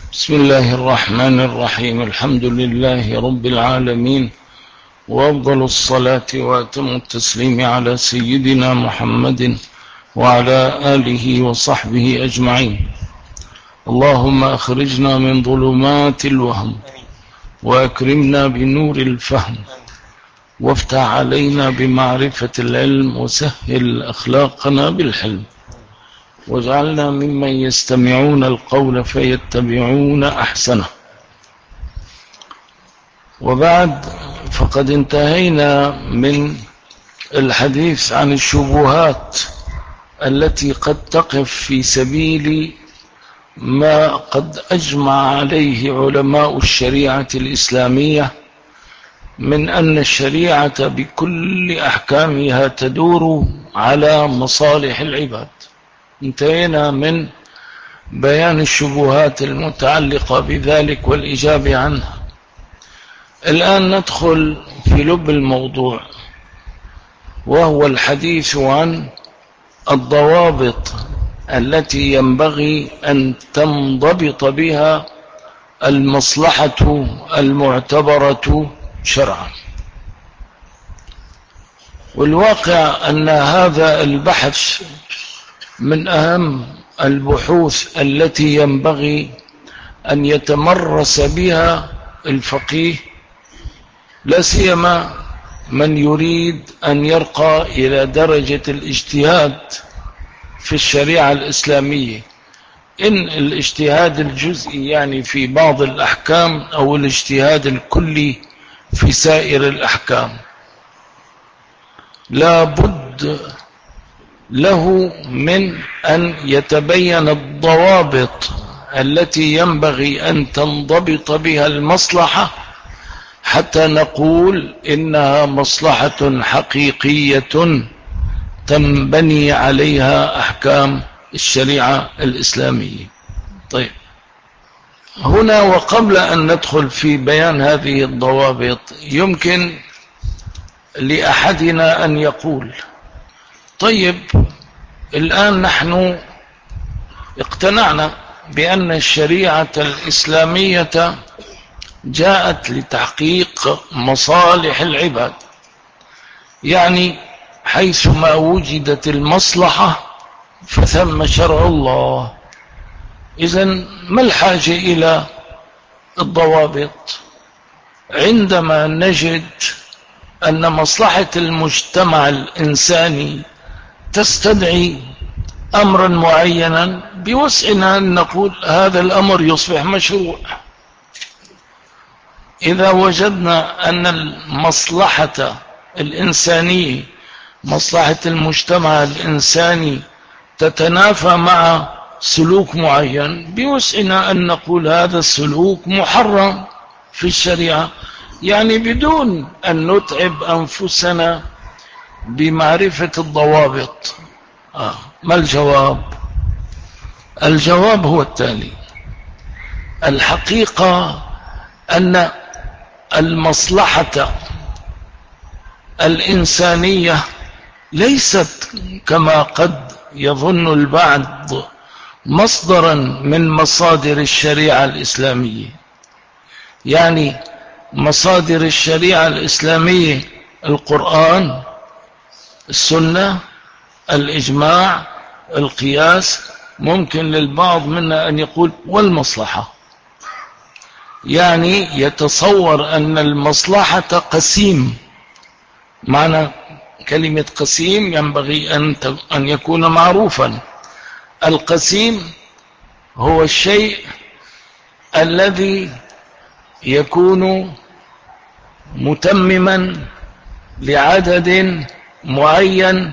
بسم الله الرحمن الرحيم. الحمد لله رب العالمين، وأفضل الصلاة وأتم التسليم على سيدنا محمد وعلى آله وصحبه أجمعين. اللهم أخرجنا من ظلمات الوهم وأكرمنا بنور الفهم، وافتح علينا بمعرفة العلم، وسهل أخلاقنا بالحلم، واجعلنا ممن يستمعون القول فيتبعون أحسنه. وبعد، فقد انتهينا من الحديث عن الشبهات التي قد تقف في سبيل ما قد أجمع عليه علماء الشريعة الإسلامية من أن الشريعة بكل أحكامها تدور على مصالح العباد. انتهينا من بيان الشبهات المتعلقة بذلك والإجابة عنها. الآن ندخل في لب الموضوع، وهو الحديث عن الضوابط التي ينبغي أن تنضبط بها المصلحة المعتبرة شرعا. والواقع أن هذا البحث من أهم البحوث التي ينبغي أن يتمرس بها الفقيه، لا سيما من يريد أن يرقى إلى درجة الاجتهاد في الشريعة الإسلامية، إن الاجتهاد الجزئي يعني في بعض الأحكام، أو الاجتهاد الكلي في سائر الأحكام. لا بد له من أن يتبين الضوابط التي ينبغي أن تنضبط بها المصلحة، حتى نقول إنها مصلحة حقيقية تنبني عليها أحكام الشريعة الإسلامية. طيب، هنا وقبل أن ندخل في بيان هذه الضوابط، يمكن لأحدنا أن يقول: طيب، الآن نحن اقتنعنا بأن الشريعة الإسلامية جاءت لتحقيق مصالح العباد، يعني حيثما وجدت المصلحة فثم شرع الله. إذن ما الحاجة إلى الضوابط عندما نجد أن مصلحة المجتمع الإنساني تستدعي أمرا معينا؟ بوسعنا أن نقول هذا الأمر يصبح مشروع. إذا وجدنا أن المصلحة الإنسانية، مصلحة المجتمع الإنساني، تتنافى مع سلوك معين، بوسعنا أن نقول هذا السلوك محرم في الشريعة، يعني بدون أن نتعب أنفسنا بمعرفة الضوابط. ما الجواب؟ الجواب هو التالي: الحقيقة أن المصلحة الإنسانية ليست كما قد يظن البعض مصدرا من مصادر الشريعة الإسلامية. يعني مصادر الشريعة الإسلامية القرآن، السنة، الإجماع، القياس. ممكن للبعض منا أن يقول والمصلحة، يعني يتصور أن المصلحة قسيم. معنى كلمة قسيم ينبغي أن يكون معروفا. القسيم هو الشيء الذي يكون متمما لعدد معين،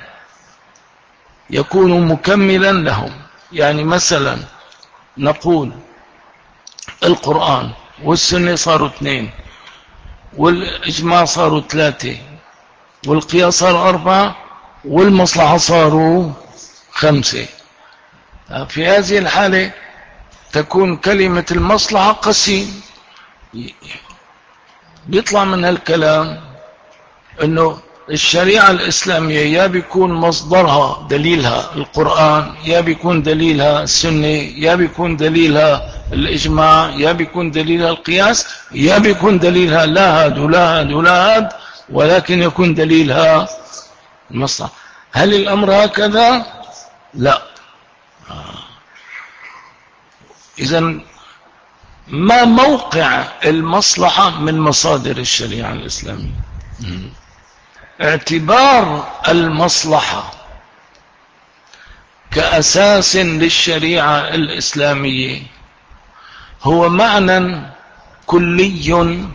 يكون مكملا لهم. يعني مثلا نقول القرآن والسنة صاروا 2، والإجماع صاروا 3، والقياس صار 4، والمصلحة صاروا 5. في هذه الحالة تكون كلمة المصلحة قسيم. بيطلع من هالكلام أنه الشريعة الإسلامية يا بيكون مصدرها دليلها القرآن، يا بيكون دليلها السنة، يا بيكون دليلها الإجماع، يا بيكون دليلها القياس، يا بيكون دليلها لا هاد ولا هاد ولا هاد، ولكن يكون دليلها المصلحة. هل الأمر هكذا؟ لا. إذن ما موقع المصلحة من مصادر الشريعة الإسلامية؟ اعتبار المصلحة كأساس للشريعة الإسلامية هو معنى كلي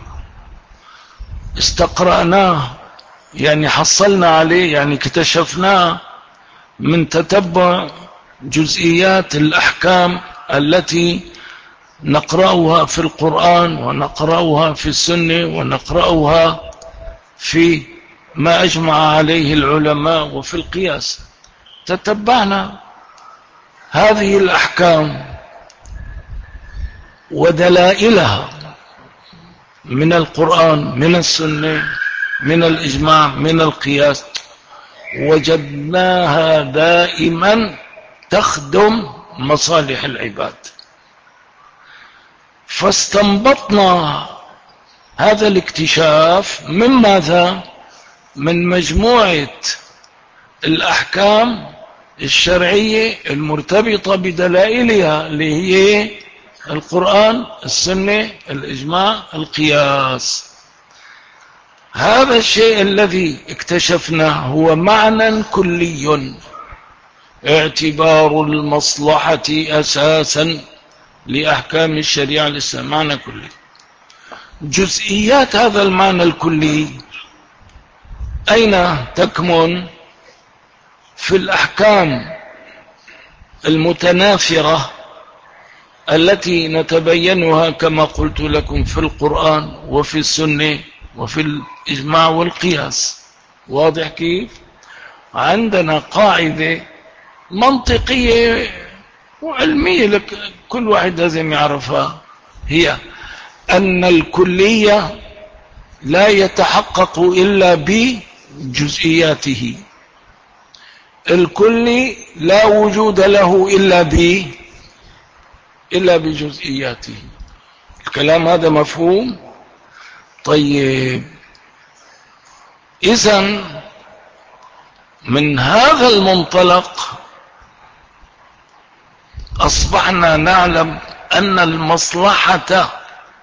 استقرأناه، يعني حصلنا عليه، يعني اكتشفناه من تتبع جزئيات الأحكام التي نقرأها في القرآن ونقرأها في السنة ونقرأها في ما أجمع عليه العلماء وفي القياس. تتبعنا هذه الأحكام ودلائلها من القرآن، من السنة، من الإجماع، من القياس، وجدناها دائما تخدم مصالح العباد. فاستنبطنا هذا الاكتشاف من ماذا؟ من مجموعة الأحكام الشرعية المرتبطة بدلائلها اللي هي القرآن، السنة، الإجماع، القياس. هذا الشيء الذي اكتشفناه هو معنى كلي، اعتبار المصلحة أساسا لأحكام الشريعة الإسلامية، معنى كلي. جزئيات هذا المعنى الكلي أين تكمن؟ في الأحكام المتناثرة التي نتبينها كما قلت لكم في القرآن وفي السنة وفي الإجماع والقياس. واضح كيف؟ عندنا قاعدة منطقية وعلمية لك كل واحد لازم يعرفها، هي أن الكلية لا يتحقق إلا بجزئياته. الكل لا وجود له إلا بجزئياته. الكلام هذا مفهوم؟ طيب، إذن من هذا المنطلق أصبحنا نعلم أن المصلحة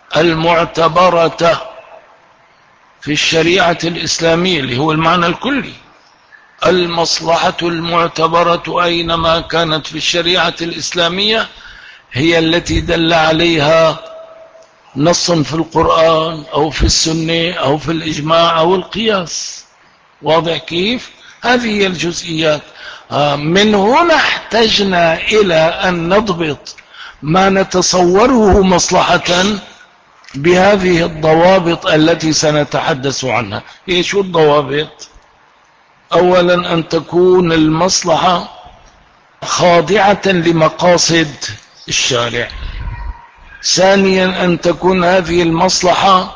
المعتبرة في الشريعة الإسلامية اللي هو المعنى الكلي، المصلحة المعتبرة أينما كانت في الشريعة الإسلامية هي التي دل عليها نص في القرآن أو في السنة أو في الإجماع أو القياس. واضح كيف؟ هذه هي الجزئيات. من هنا احتجنا إلى أن نضبط ما نتصوره مصلحة بهذه الضوابط التي سنتحدث عنها. هي شو الضوابط؟ أولا أن تكون المصلحة خاضعة لمقاصد الشارع. ثانيا أن تكون هذه المصلحة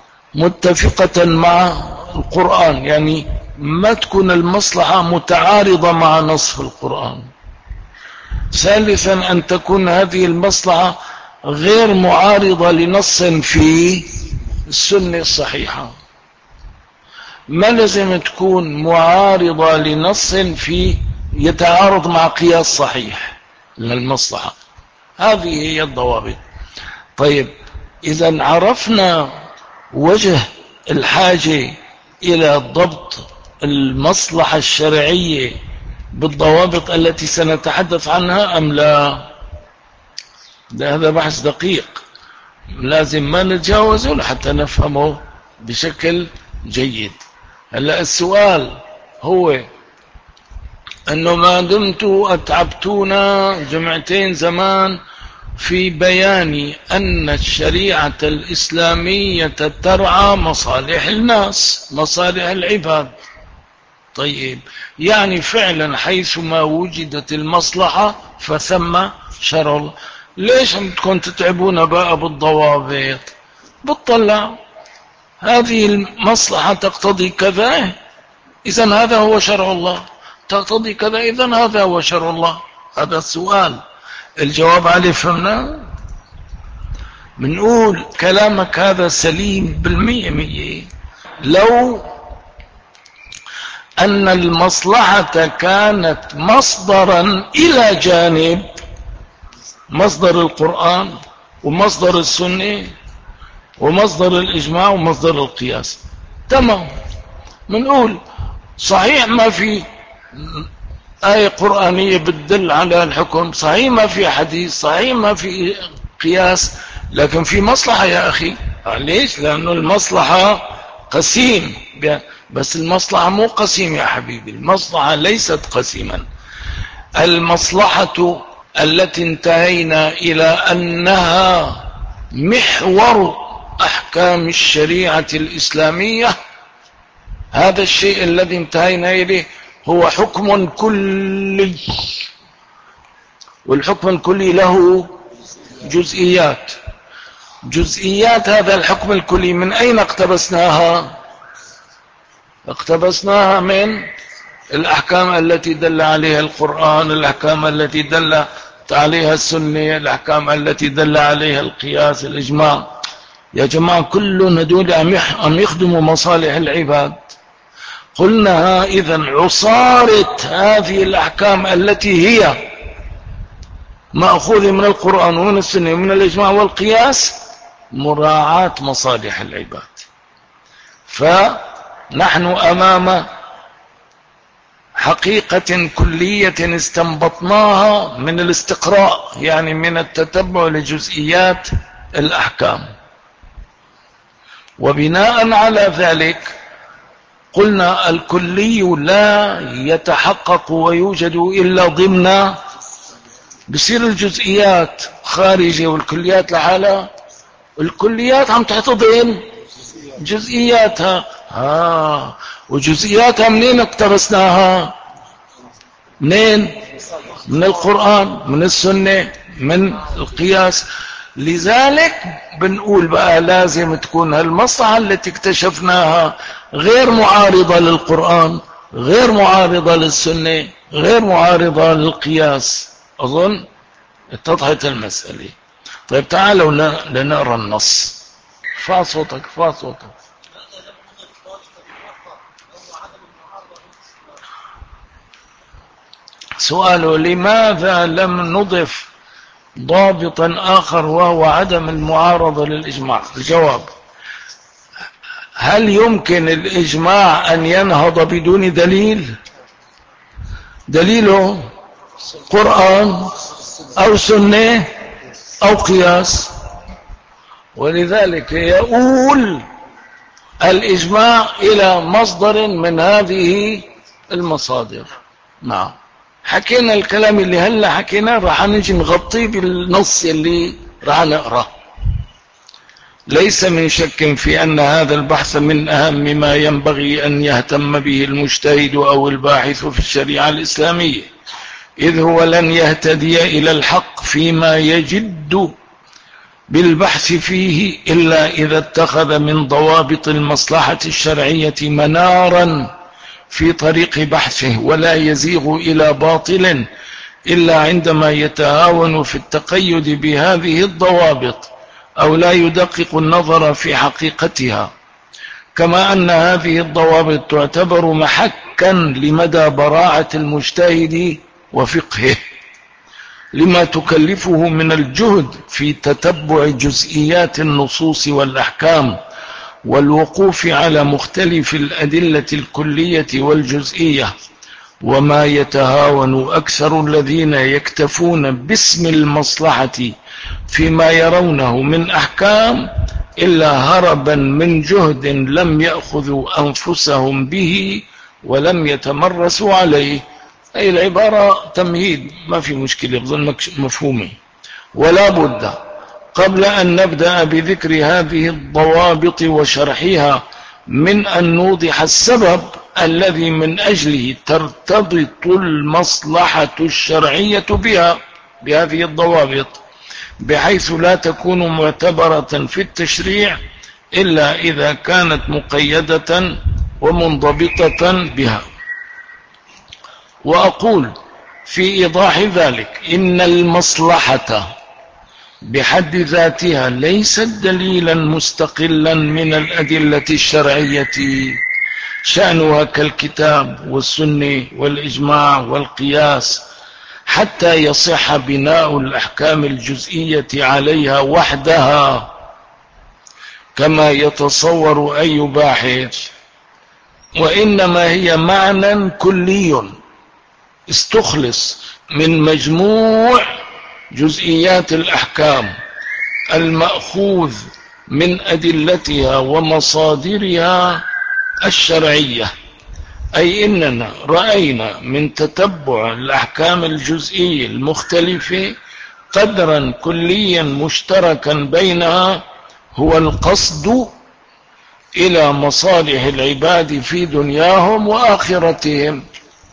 متفقة مع القرآن، يعني ما تكون المصلحة متعارضة مع نص القرآن. ثالثا أن تكون هذه المصلحة غير معارضة لنص في السنة الصحيحة. ما لازم تكون معارضة لنص في يتعارض مع قياس صحيح للمصلحة. هذه هي الضوابط. طيب، إذا عرفنا وجه الحاجة إلى ضبط المصلحة الشرعية بالضوابط التي سنتحدث عنها أم لا؟ هذا بحث دقيق لازم ما نتجاوزه لحتى نفهمه بشكل جيد. هلا السؤال هو أنه ما دمت أتعبتونا جمعتين زمان في بيان أن الشريعة الإسلامية ترعى مصالح الناس، مصالح العباد. طيب، يعني فعلا حيثما وجدت المصلحة فثم شرع الله. ليش بدكم تتعبونا بقى بالضوابط؟ بتطلع هذه المصلحة تقتضي كذا، إذن هذا هو شرع الله، تقتضي كذا، إذن هذا هو شرع الله. هذا السؤال، الجواب عليه فهمنا. بنقول كلامك هذا سليم بالمية مية، لو أن المصلحة كانت مصدرا إلى جانب مصدر القرآن ومصدر السنة ومصدر الإجماع ومصدر القياس، تمام. بنقول صحيح ما في آية قرآنية بتدل على الحكم، صحيح ما في حديث، صحيح ما في قياس، لكن في مصلحة يا أخي. ليش؟ لأنه المصلحة قسيم، بس المصلحة مو قسيم يا حبيبي، المصلحة ليست قسيما. المصلحة التي انتهينا إلى أنها محور أحكام الشريعة الإسلامية، هذا الشيء الذي انتهينا إليه هو حكم كلي، والحكم الكلي له جزئيات. جزئيات هذا الحكم الكلي من أين اقتبسناها؟ اقتبسناها من الأحكام التي دل عليها القرآن، الأحكام التي دل عليها السنة، الأحكام التي دل عليها القياس، الإجماع. يا جماعة كل هدول عم يخدموا مصالح العباد. قلنا إذن عصارة هذه الأحكام التي هي مأخوذة من القرآن ومن السنة ومن الإجماع والقياس مراعاة مصالح العباد. فنحن أمام حقيقة كلية استنبطناها من الاستقراء، يعني من التتبع لجزئيات الأحكام، وبناء على ذلك قلنا الكلي لا يتحقق ويوجد إلا ضمن، بصير الجزئيات خارجة والكليات لحالها، الكليات عم تحتضن جزئياتها. وجزئياتها منين اقتبسناها؟ منين؟ من القرآن، من السنة، من القياس. لذلك بنقول بقى لازم تكون هالمصلحة التي اكتشفناها غير معارضة للقرآن، غير معارضة للسنة، غير معارضة للقياس. أظن اتضحت المسألة. طيب تعالوا لنقرأ النص. ارفع صوتك، ارفع صوتك. سؤاله: لماذا لم نضف ضابطا آخر وهو عدم المعارضة للإجماع؟ الجواب: هل يمكن الإجماع أن ينهض بدون دليل؟ دليله قرآن أو سنة أو قياس، ولذلك يؤول الإجماع إلى مصدر من هذه المصادر. نعم، حكينا الكلام اللي هلا حكيناه، راح نجي نغطيه بالنص اللي راح نقراه. ليس من شك في أن هذا البحث من أهم ما ينبغي أن يهتم به المجتهد أو الباحث في الشريعة الإسلامية، إذ هو لن يهتدي إلى الحق فيما يجد بالبحث فيه إلا إذا اتخذ من ضوابط المصلحة الشرعية منارا في طريق بحثه، ولا يزيغ إلى باطل إلا عندما يتهاون في التقيد بهذه الضوابط أو لا يدقق النظر في حقيقتها. كما أن هذه الضوابط تعتبر محكا لمدى براعة المجتهد وفقهه، لما تكلفه من الجهد في تتبع جزئيات النصوص والأحكام والوقوف على مختلف الأدلة الكلية والجزئية. وما يتهاون أكثر الذين يكتفون باسم المصلحة فيما يرونه من أحكام إلا هربا من جهد لم يأخذوا أنفسهم به ولم يتمرسوا عليه. أي العبارة تمهيد، ما في مشكلة، بظن مفهومة. ولا بد قبل أن نبدأ بذكر هذه الضوابط وشرحها من أن نوضح السبب الذي من أجله ترتبط المصلحة الشرعية بهذه الضوابط، بحيث لا تكون معتبرة في التشريع إلا إذا كانت مقيدة ومنضبطة بها. وأقول في إيضاح ذلك إن المصلحة بحد ذاتها ليست دليلا مستقلا من الأدلة الشرعية، شأنها كالكتاب والسنة والإجماع والقياس، حتى يصح بناء الأحكام الجزئية عليها وحدها كما يتصور أي باحث، وإنما هي معنى كلي استخلص من مجموع جزئيات الأحكام المأخوذ من أدلتها ومصادرها الشرعية. أي إننا رأينا من تتبع الأحكام الجزئية المختلفة قدرا كليا مشتركا بينها هو القصد إلى مصالح العباد في دنياهم وآخرتهم.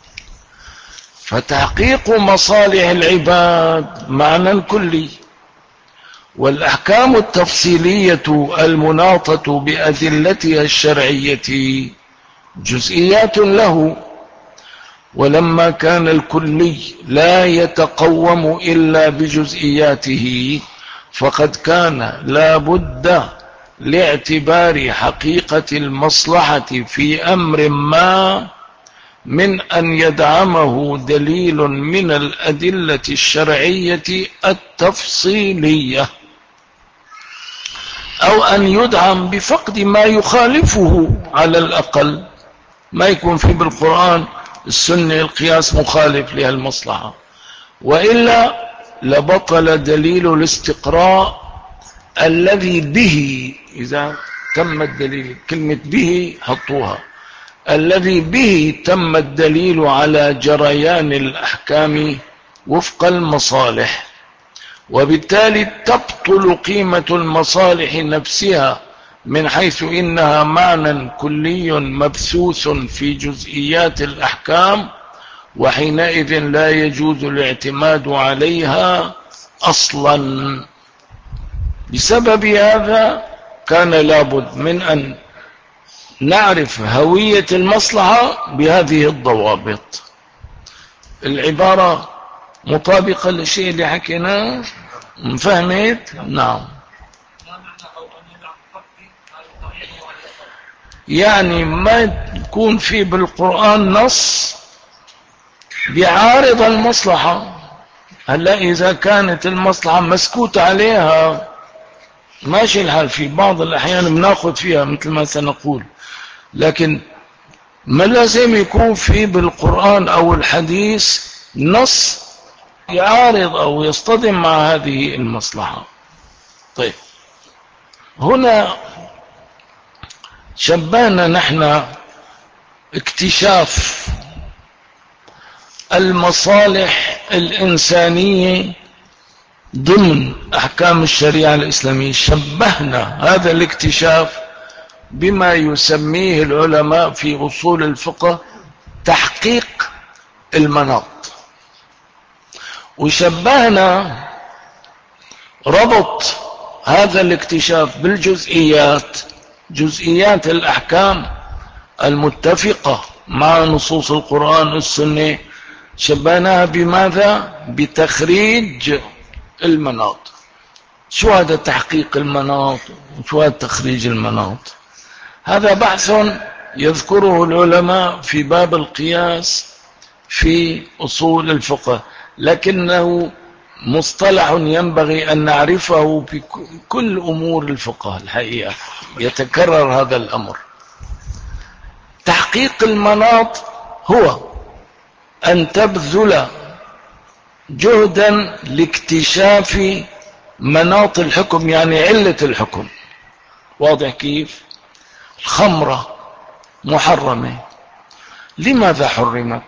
فتحقيق مصالح العباد معنى كلي، والأحكام التفصيلية المناطة بأدلتها الشرعية جزئيات له. ولما كان الكلي لا يتقوم إلا بجزئياته، فقد كان لا بد لاعتبار حقيقة المصلحة في أمر ما من أن يدعمه دليل من الأدلة الشرعية التفصيلية، أو أن يدعم بفقد ما يخالفه، على الأقل ما يكون في بالقرآن السنة القياس مخالف لهالمصلحة، وإلا لبطل دليل الاستقراء الذي به، إذا تم الدليل، كلمة به حطوها، الذي به تم الدليل على جريان الأحكام وفق المصالح، وبالتالي تبطل قيمة المصالح نفسها من حيث إنها معنى كلي مبثوث في جزئيات الأحكام، وحينئذ لا يجوز الاعتماد عليها أصلا. بسبب هذا كان لابد من أن نعرف هوية المصلحة بهذه الضوابط. العبارة مطابقة للشيء اللي حكيناه؟ فهمت؟ نعم. يعني ما يكون في بالقرآن نص بيعارض المصلحة. هلا إذا كانت المصلحة مسكوت عليها ماشي الحال، في بعض الأحيان بناخذ فيها مثل ما سنقول، لكن ما لازم يكون في بالقرآن أو الحديث نص يعارض أو يصطدم مع هذه المصلحة. طيب، هنا شبهنا نحن اكتشاف المصالح الإنسانية ضمن أحكام الشريعة الإسلامية، شبهنا هذا الاكتشاف بما يسميه العلماء في أصول الفقه تحقيق المناط، وشبهنا ربط هذا الاكتشاف بالجزئيات، جزئيات الأحكام المتفقة مع نصوص القرآن والسنة، شبهناها بماذا؟ بتخريج المناط. شو هذا تحقيق المناط وشو هذا تخريج المناط؟ هذا بحث يذكره العلماء في باب القياس في أصول الفقه، لكنه مصطلح ينبغي أن نعرفه في كل أمور الفقه. الحقيقة يتكرر هذا الأمر. تحقيق المناط هو أن تبذل جهدا لاكتشاف مناط الحكم، يعني علة الحكم. واضح كيف؟ الخمرة محرمة، لماذا حرمت؟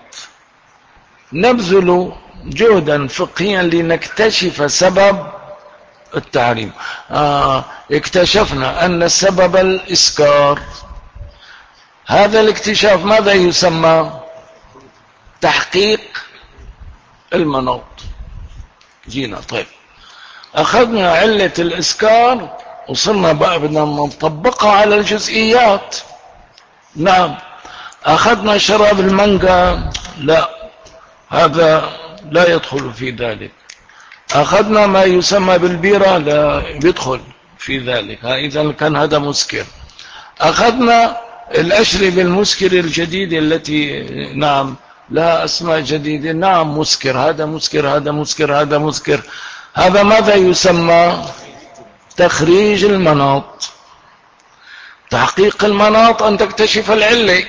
نبذل جهدا فقهيا لنكتشف سبب التحريم. اكتشفنا أن سبب الإسكار. هذا الاكتشاف ماذا يسمى؟ تحقيق المناط. جينا طيب، أخذنا علة الإسكار، وصلنا بقى بدنا نطبقها على الجزئيات. نعم، أخذنا شراب المانجا، لا، هذا لا يدخل في ذلك. أخذنا ما يسمى بالبيرة، لا يدخل في ذلك، إذا كان هذا مسكر. أخذنا الأشربة المسكر الجديدة التي نعم لها أسماء جديدة، نعم مسكر، هذا مسكر، هذا مسكر، هذا مسكر. هذا ماذا يسمى؟ تخريج المناط. تحقيق المناط أن تكتشف العلة،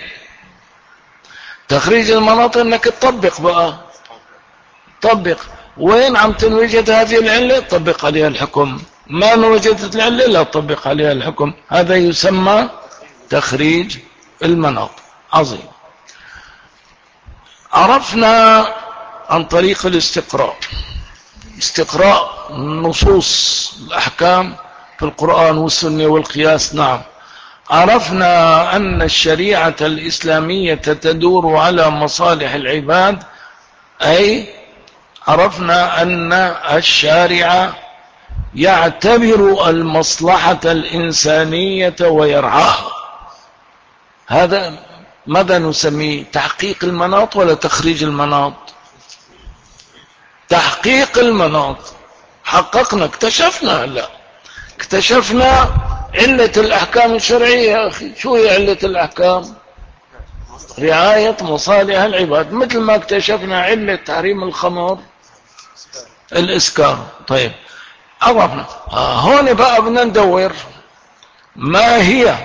تخريج المناط أنك تطبق بقى، طبق وين عم تنوجد هذه العلة طبق عليها الحكم، ما وجدت العلة لا تطبق عليها الحكم. هذا يسمى تخريج المناط. عظيم. عرفنا عن طريق الاستقراء، استقراء نصوص الأحكام في القرآن والسنة والقياس. نعم. عرفنا أن الشريعة الإسلامية تدور على مصالح العباد، أي عرفنا أن الشارع يعتبر المصلحة الإنسانية ويرعاها. هذا ماذا نسميه؟ تحقيق المناط ولا تخريج المناط؟ تحقيق المناط. حققنا، اكتشفنا، لا اكتشفنا علة الأحكام الشرعية. يا أخي شو هي علة الأحكام؟ رعاية مصالح العباد، مثل ما اكتشفنا علة تحريم الخمر الإسكار. طيب عرفنا. هون بقى بدنا ندور ما هي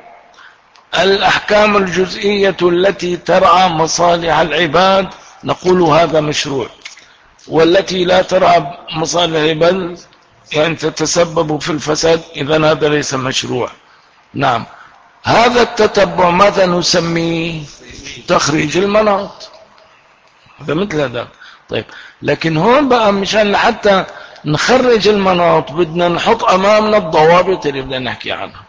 الأحكام الجزئية التي ترعى مصالح العباد، نقول هذا مشروع، والتي لا ترعى مصالح العباد يعني تتسبب في الفساد، إذن هذا ليس مشروع. نعم. هذا التتبع ماذا نسميه؟ تخريج المناط. هذا مثل هذا. طيب لكن هون بقى مشان حتى نخرج المناط بدنا نحط أمامنا الضوابط اللي بدنا نحكي عنها،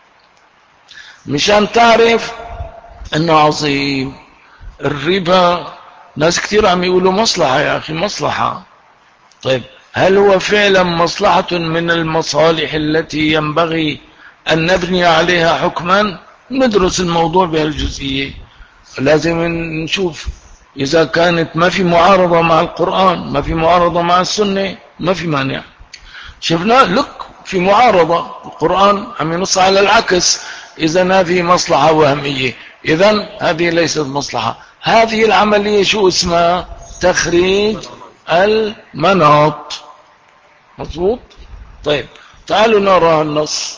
مشان تعرف انه عظيم. الربا ناس كثير عم يقولوا مصلحة، يا أخي مصلحة. طيب هل هو فعلا مصلحة من المصالح التي ينبغي أن نبني عليها حكما؟ ندرس الموضوع بهالجزئية، لازم نشوف إذا كانت ما في معارضة مع القرآن، ما في معارضة مع السنة، ما في مانع. شفنا لك في معارضة، القرآن عم ينص على العكس، إذا هذه مصلحة وهمية، إذا هذه ليست مصلحة. هذه العملية شو اسمها؟ تخريج المناط. مضبوط. طيب تعالوا نرى النص.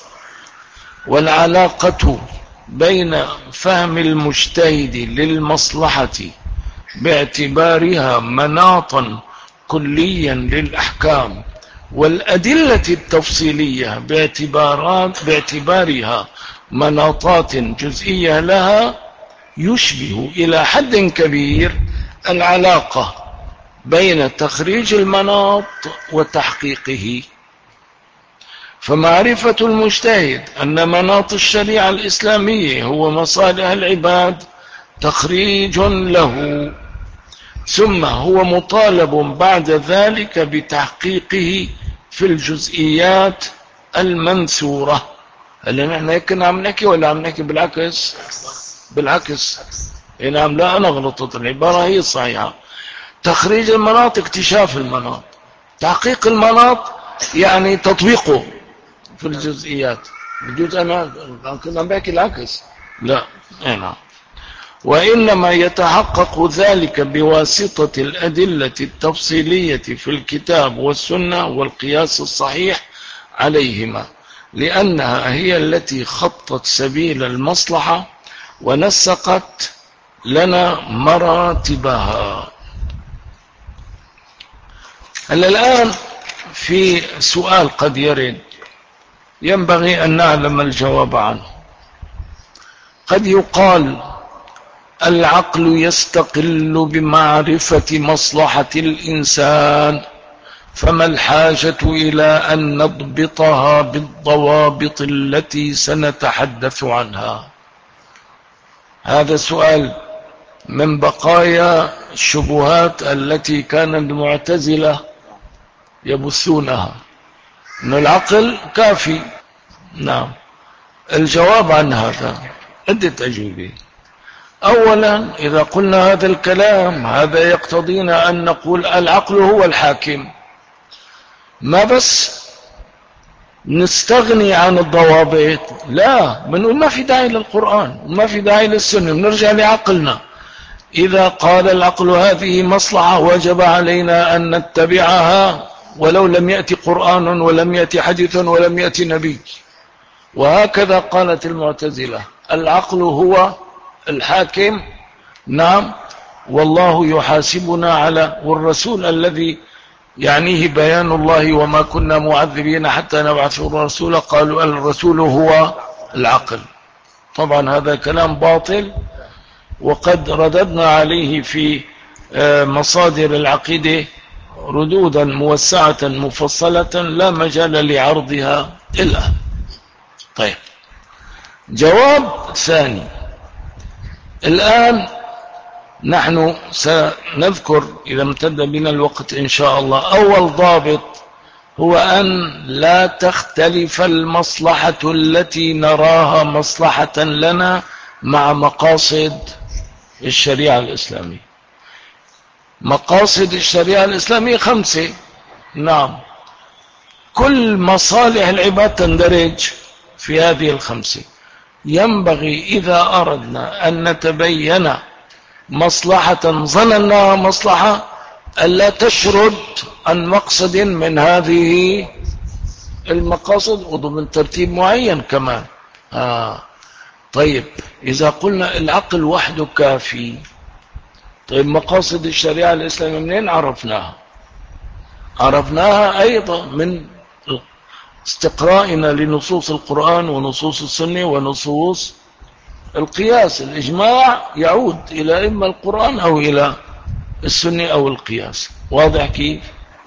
والعلاقة بين فهم المجتهد للمصلحة باعتبارها مناطا كليا للأحكام، والأدلة التفصيلية باعتبارها مناطات جزئية لها، يشبه إلى حد كبير العلاقة بين تخريج المناط وتحقيقه. فمعرفة المجتهد أن مناط الشريعة الإسلامية هو مصالح العباد تخريج له، ثم هو مطالب بعد ذلك بتحقيقه في الجزئيات المنثورة. هل نحن هيك عم نحكي ولا عم نحكي بالعكس؟ بالعكس. نعم، لا أنا غلطت، العبارة هي الصحيحة. تخريج المناط اكتشاف المناط، تحقيق المناط يعني تطبيقه في الجزئيات. بجوز أنا كنت عم بحكي العكس. لا. نعم. وإنما يتحقق ذلك بواسطة الأدلة التفصيلية في الكتاب والسنة والقياس الصحيح عليهما، لأنها هي التي خطت سبيل المصلحة ونسقت لنا مراتبها. هلا الآن في سؤال قد يرد ينبغي أن نعلم الجواب عنه. قد يقال العقل يستقل بمعرفة مصلحة الإنسان، فما الحاجة إلى أن نضبطها بالضوابط التي سنتحدث عنها؟ هذا سؤال من بقايا الشبهات التي كان المعتزلة يبثونها، أن العقل كافي. نعم. الجواب عن هذا عدة أجوبة. أولا إذا قلنا هذا الكلام هذا يقتضينا أن نقول العقل هو الحاكم، ما بس نستغني عن الضوابط، لا، بنقول ما في داعي للقرآن وما في داعي للسنة، بنرجع لعقلنا. إذا قال العقل هذه مصلحة وجب علينا أن نتبعها ولو لم يأتي قرآن ولم يأتي حديث ولم يأتي نبي. وهكذا قالت المعتزلة، العقل هو الحاكم، نعم، والله يحاسبنا على، والرسول الذي يعنيه بيان الله وما كنا معذبين حتى نبعث رسولا، قالوا الرسول هو العقل. طبعا هذا كلام باطل، وقد رددنا عليه في مصادر العقيدة ردودا موسعة مفصلة لا مجال لعرضها الآن. طيب، جواب ثاني. الآن نحن سنذكر إذا امتد بنا الوقت إن شاء الله أول ضابط، هو أن لا تختلف المصلحة التي نراها مصلحة لنا مع مقاصد الشريعة الإسلامية. مقاصد الشريعة الإسلامية 5، نعم، كل مصالح العباد تندرج في هذه 5. ينبغي إذا أردنا أن نتبين مصلحة ظنناها مصلحة ألا تشرد عن مقصد من هذه المقاصد وضمن ترتيب معين كمان. طيب، إذا قلنا العقل وحده كافي، طيب مقاصد الشريعة الإسلامية منين عرفناها؟ عرفناها أيضا من استقرائنا لنصوص القرآن ونصوص السنة ونصوص القياس. الإجماع يعود إلى إما القرآن أو إلى السنة أو القياس. واضح كيف؟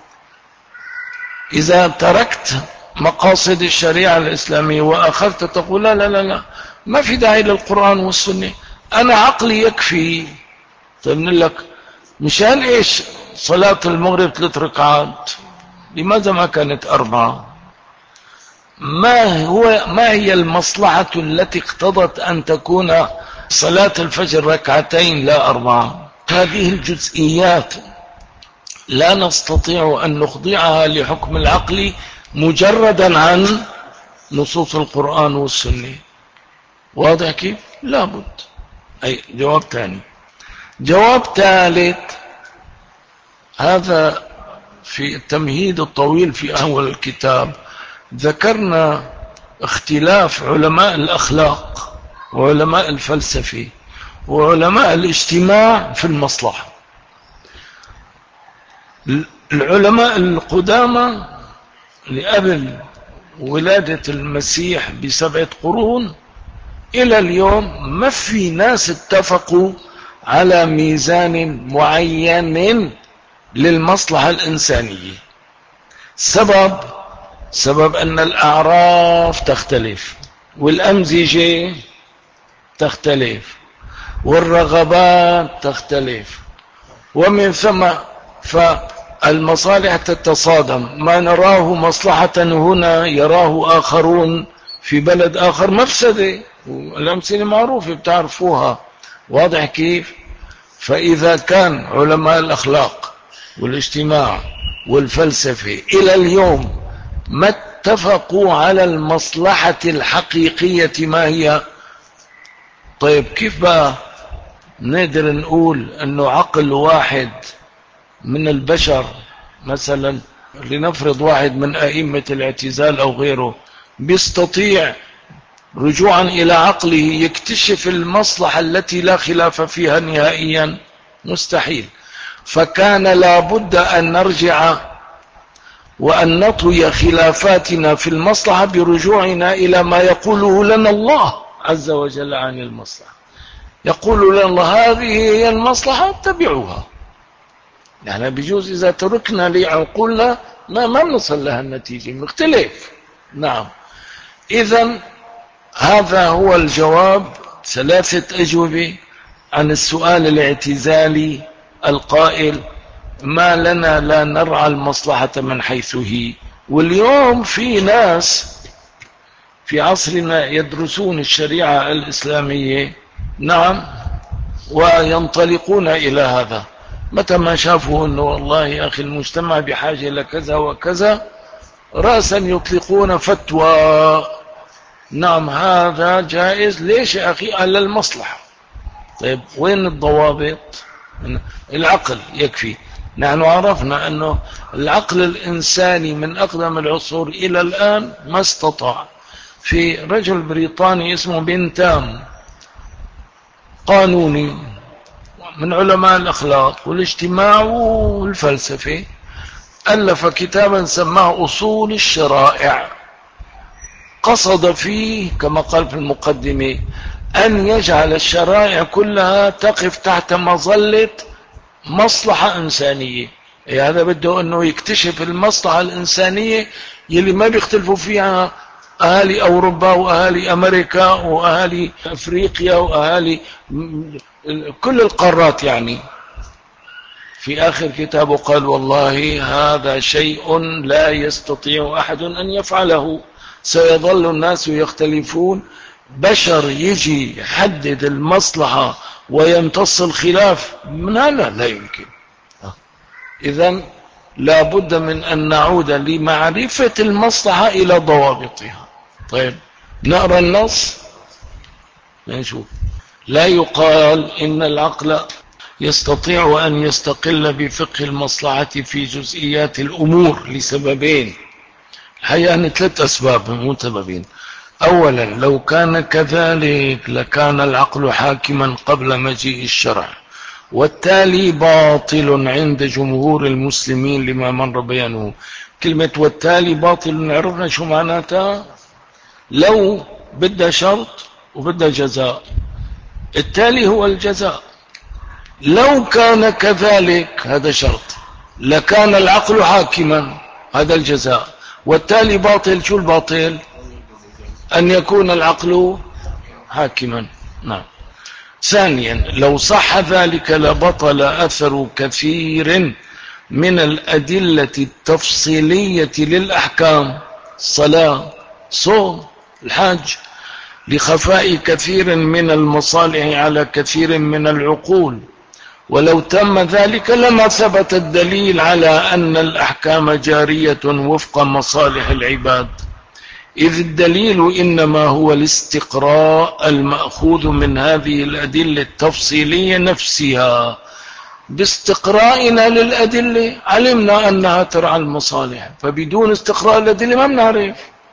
إذا تركت مقاصد الشريعة الإسلامية وأخذت تقول لا لا لا لا، ما في داعي للقرآن والسنة، أنا عقلي يكفي. طيب نقول لك مشان إيش صلاة المغرب 3 ركعات؟ لماذا ما كانت 4؟ ما هي المصلحة التي اقتضت أن تكون صلاة الفجر 2 لا 4؟ هذه الجزئيات لا نستطيع أن نخضعها لحكم العقل مجردا عن نصوص القرآن والسنة. واضح كيف؟ لابد. أي جواب ثاني. جواب ثالث، هذا في التمهيد الطويل في أول الكتاب ذكرنا اختلاف علماء الأخلاق وعلماء الفلسفة وعلماء الاجتماع في المصلحة. العلماء القدامى لقبل ولادة المسيح ب7 قرون إلى اليوم ما في ناس اتفقوا على ميزان معين للمصلحة الإنسانية. سبب أن الأعراف تختلف والأمزجة تختلف والرغبات تختلف، ومن ثم فالمصالح تتصادم. ما نراه مصلحة هنا يراه آخرون في بلد آخر مفسدة، والأمثلة معروفة بتعرفوها. واضح كيف؟ فإذا كان علماء الأخلاق والاجتماع والفلسفة إلى اليوم ما اتفقوا على المصلحة الحقيقية ما هي، طيب كيف بقى نقدر نقول أنه عقل واحد من البشر، مثلا لنفرض واحد من أئمة الاعتزال أو غيره، بيستطيع رجوعا إلى عقله يكتشف المصلحة التي لا خلاف فيها نهائيا؟ مستحيل. فكان لابد أن نرجع وأن نطوي خلافاتنا في المصلحة برجوعنا إلى ما يقوله لنا الله عز وجل عن المصلحة. يقول لنا الله هذه هي المصلحة اتبعوها. يعني بيجوز إذا تركنا لعقولنا ما نصل لها النتيجة، مختلف. نعم. إذن هذا هو الجواب، 3 أجوبة عن السؤال الاعتزالي القائل ما لنا لا نرعى المصلحة من حيث هي. واليوم في ناس في عصرنا يدرسون الشريعة الإسلامية، نعم، وينطلقون إلى هذا. متى ما شافوا أنه والله يا أخي المجتمع بحاجة إلى كذا وكذا رأسا يطلقون فتوى، نعم هذا جائز. ليش يا أخي؟ على المصلحة. طيب وين الضوابط؟ العقل يكفي. نحن عرفنا أنه العقل الإنساني من أقدم العصور إلى الآن ما استطاع. في رجل بريطاني اسمه بنتام، قانوني من علماء الأخلاق والاجتماع والفلسفة، ألف كتابا سماه أصول الشرائع. قصد فيه كما قال في المقدمة أن يجعل الشرائع كلها تقف تحت مظلة مصلحة إنسانية. هذا بده أنه يكتشف المصلحة الإنسانية يلي ما بيختلفوا فيها أهالي أوروبا وأهالي أمريكا وأهالي أفريقيا وأهالي كل القارات. يعني في آخر كتابه قال والله هذا شيء لا يستطيع أحد أن يفعله، سيظل الناس يختلفون، بشر يجي يحدد المصلحة ويمتص الخلاف من هذا لا يمكن. إذن لا بد من أن نعود لمعرفة المصلحة إلى ضوابطها. طيب نقرأ النص نشوف. لا يقال إن العقل يستطيع أن يستقل بفقه المصلحة في جزئيات الأمور لسببين. الحقيقة أن 3 أسباب مو سببين. أولا لو كان كذلك لكان العقل حاكما قبل مجيء الشرع، والتالي باطل عند جمهور المسلمين لما مر بيانه. كلمة والتالي باطل عرفنا شو معناتها؟ لو بدها شرط وبدها جزاء، التالي هو الجزاء. لو كان كذلك هذا شرط لكان العقل حاكما، هذا الجزاء. والتالي باطل. شو الباطل؟ أن يكون العقل حاكما. نعم. ثانيا لو صح ذلك لبطل أثر كثير من الأدلة التفصيلية للأحكام، الصلاة، صوم، الحج، لخفاء كثير من المصالح على كثير من العقول. ولو تم ذلك لما ثبت الدليل على أن الأحكام جارية وفق مصالح العباد، إذ الدليل إنما هو الاستقراء المأخوذ من هذه الأدلة التفصيلية نفسها. باستقرائنا للأدلة علمنا أنها ترعى المصالح، فبدون استقراء الأدلة ما بنعرف.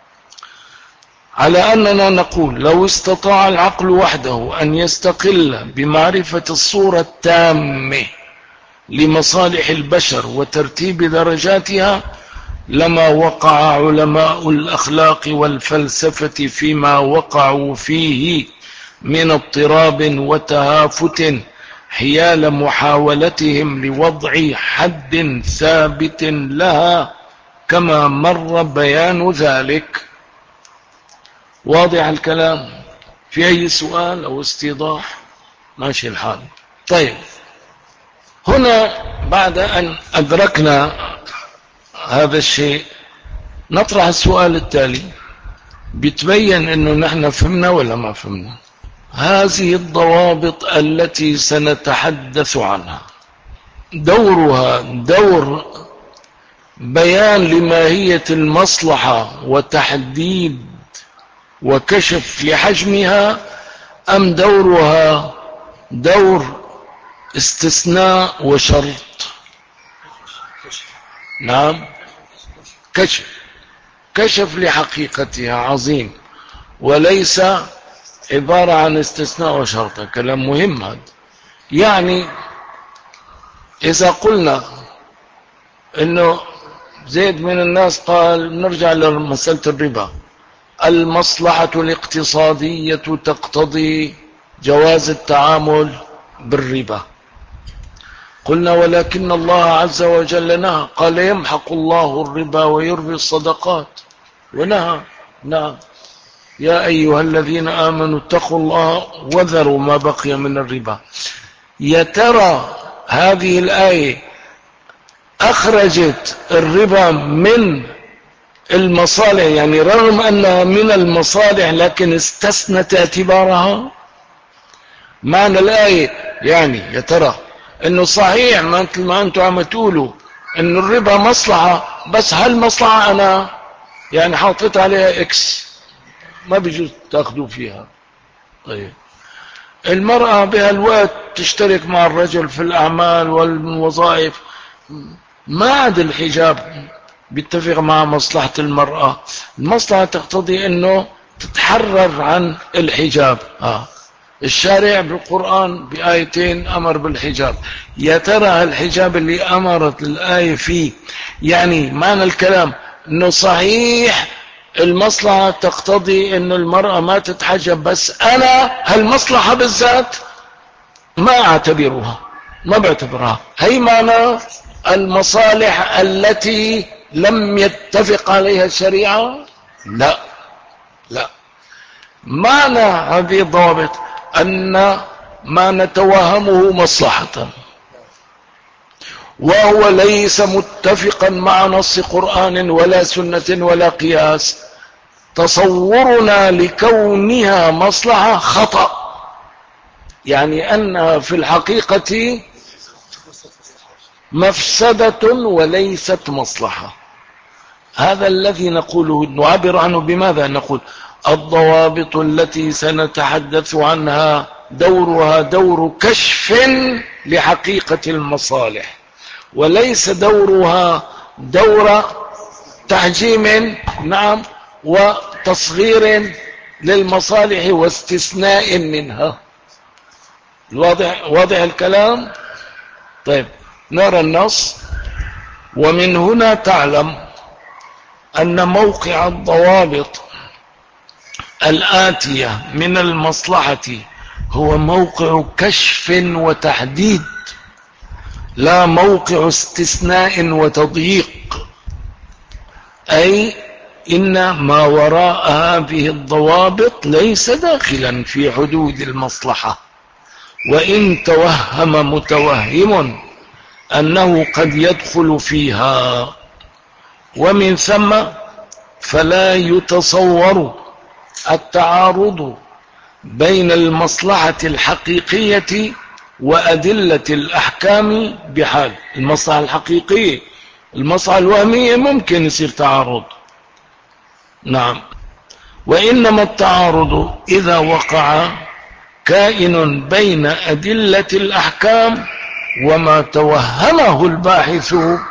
على أننا نقول لو استطاع العقل وحده أن يستقل بمعرفة الصورة التامة لمصالح البشر وترتيب درجاتها لما وقع علماء الأخلاق والفلسفة فيما وقعوا فيه من اضطراب وتهافت حيال محاولتهم لوضع حد ثابت لها كما مر بيان ذلك. واضح الكلام؟ في أي سؤال أو استيضاح؟ ماشي الحال. طيب هنا بعد أن أدركنا هذا الشيء نطرح السؤال التالي. بيتبين أنه نحن فهمنا ولا ما فهمنا هذه الضوابط التي سنتحدث عنها. دورها دور بيان لماهية المصلحة وتحديد وكشف لحجمها، أم دورها دور استثناء وشرط؟ نعم كشف لحقيقتها. عظيم. وليس عبارة عن استثناء وشرط. كلام مهم هذا. يعني إذا قلنا إنه زيد من الناس قال نرجع لمسألة الربا، المصلحة الاقتصادية تقتضي جواز التعامل بالربا. قلنا ولكن الله عز وجل نهى، قال يمحق الله الربا ويربي الصدقات، ونهى. نعم يا أيها الذين آمنوا اتقوا الله وذروا ما بقي من الربا. يا ترى هذه الآية أخرجت الربا من المصالح، يعني رغم أنها من المصالح لكن استثنت اعتبارها؟ معنى الآية يعني يا ترى انه صحيح مثل ما انتم عم تقولوا انه الربا مصلحة، بس هالمصلحة انا يعني حاطط عليها اكس، ما بيجوز تاخذوا فيها. طيب المرأة بهالوقت تشترك مع الرجل في الأعمال والوظائف، ما عاد الحجاب بيتفق مع مصلحة المرأة. المصلحة تقتضي أنه تتحرر عن الحجاب. الشارع بالقرآن بآيتين أمر بالحجاب. يا ترى الحجاب اللي أمرت الآية فيه، يعني معنى الكلام أنه صحيح المصلحة تقتضي أن المرأة ما تتحجب، بس أنا هالمصلحة بالذات ما أعتبرها، ما بعتبرها. هي معنى المصالح التي لم يتفق عليها الشريعة. لا لا، معنى هذه الضوابط أن ما نتوهمه مصلحة وهو ليس متفقا مع نص قرآن ولا سنة ولا قياس، تصورنا لكونها مصلحة خطأ، يعني أنها في الحقيقة مفسدة وليست مصلحة. هذا الذي نقوله، نعبر عنه بماذا؟ نقول الضوابط التي سنتحدث عنها دورها دور كشف لحقيقة المصالح، وليس دورها دور تحجيم، نعم، وتصغير للمصالح واستثناء منها. واضح الكلام؟ طيب نرى النص. ومن هنا تعلم أن موقع الضوابط الآتية من المصلحة هو موقع كشف وتحديد، لا موقع استثناء وتضييق. أي إن ما وراء هذه الضوابط ليس داخلا في حدود المصلحة، وإن توهم متوهم أنه قد يدخل فيها، ومن ثم فلا يتصور التعارض بين المصلحة الحقيقية وأدلة الأحكام بحال. المصلحة الحقيقية، المصلحة الوهمية ممكن يصير تعارض، نعم، وإنما التعارض إذا وقع كائن بين أدلة الأحكام وما توهمه الباحث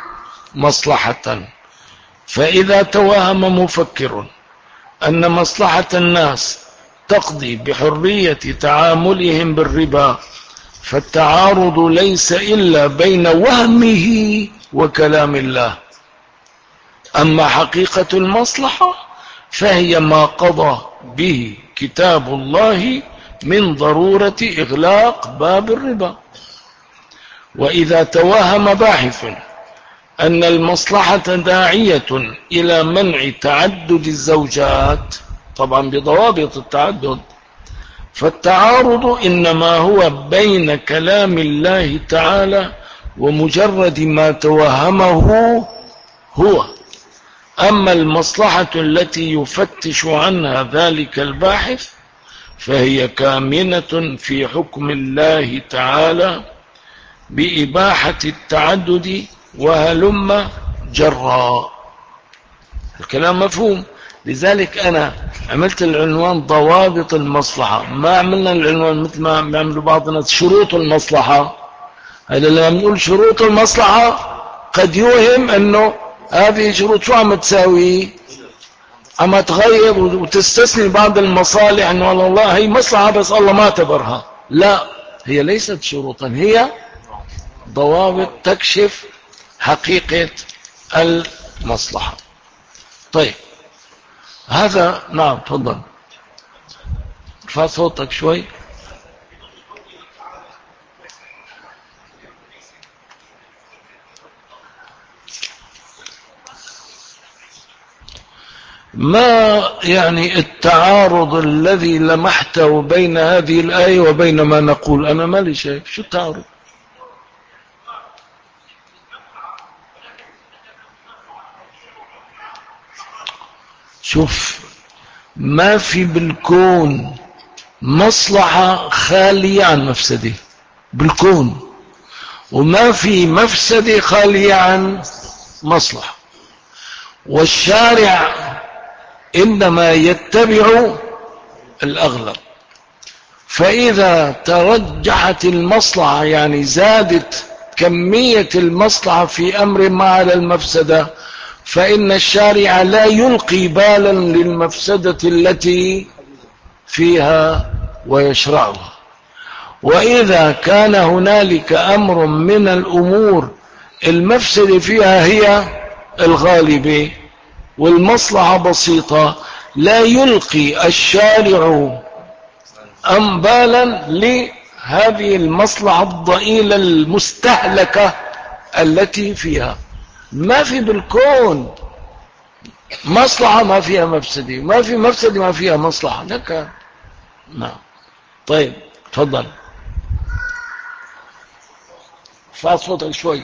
مصلحة. فإذا توهم مفكر أن مصلحة الناس تقضي بحرية تعاملهم بالربا، فالتعارض ليس إلا بين وهمه وكلام الله. أما حقيقة المصلحة فهي ما قضى به كتاب الله من ضرورة إغلاق باب الربا. وإذا توهم باحث أن المصلحة داعية إلى منع تعدد الزوجات، طبعا بضوابط التعدد، فالتعارض إنما هو بين كلام الله تعالى ومجرد ما توهمه هو. أما المصلحة التي يفتش عنها ذلك الباحث فهي كامنة في حكم الله تعالى بإباحة التعدد وهلم جرا. الكلام مفهوم؟ لذلك أنا عملت العنوان ضوابط المصلحة، ما عملنا العنوان مثل ما بيعملوا بعض الناس شروط المصلحة. هذا لما بنقول شروط المصلحة قد يوهم أنه هذه شروط شو عم تساوي؟ عم تغير وتستثني بعض المصالح، أنه والله هي مصلحة بس الله ما اعتبرها. لا، هي ليست شروطا، هي ضوابط تكشف حقيقة المصلحة. طيب هذا، نعم تفضل، ارفع صوتك شوي. ما يعني التعارض الذي لمحته بين هذه الآية وبين ما نقول؟ أنا مالي شايف شو التعارض. شوف، ما في بالكون مصلحة خالية عن مفسده، بالكون، وما في مفسدة خالية عن مصلحة. والشارع إنما يتبع الأغلب، فإذا ترجحت المصلحة يعني زادت كمية المصلحة في أمر ما على المفسدة، فإن الشارع لا يلقي بالا للمفسدة التي فيها ويشرعها. وإذا كان هنالك أمر من الأمور المفسدة فيها هي الغالبة والمصلحة بسيطة، لا يلقي الشارع بالا لهذه المصلحة الضئيلة المستهلكة التي فيها. ما في بالكون مصلحة ما فيها مفسدة، ما في مفسدة ما فيها مصلحة لك. نعم. طيب تفضل، ارفع صوتك شوي.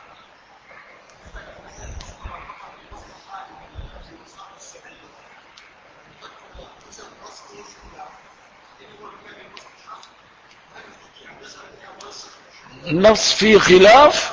النص فيه خلاف.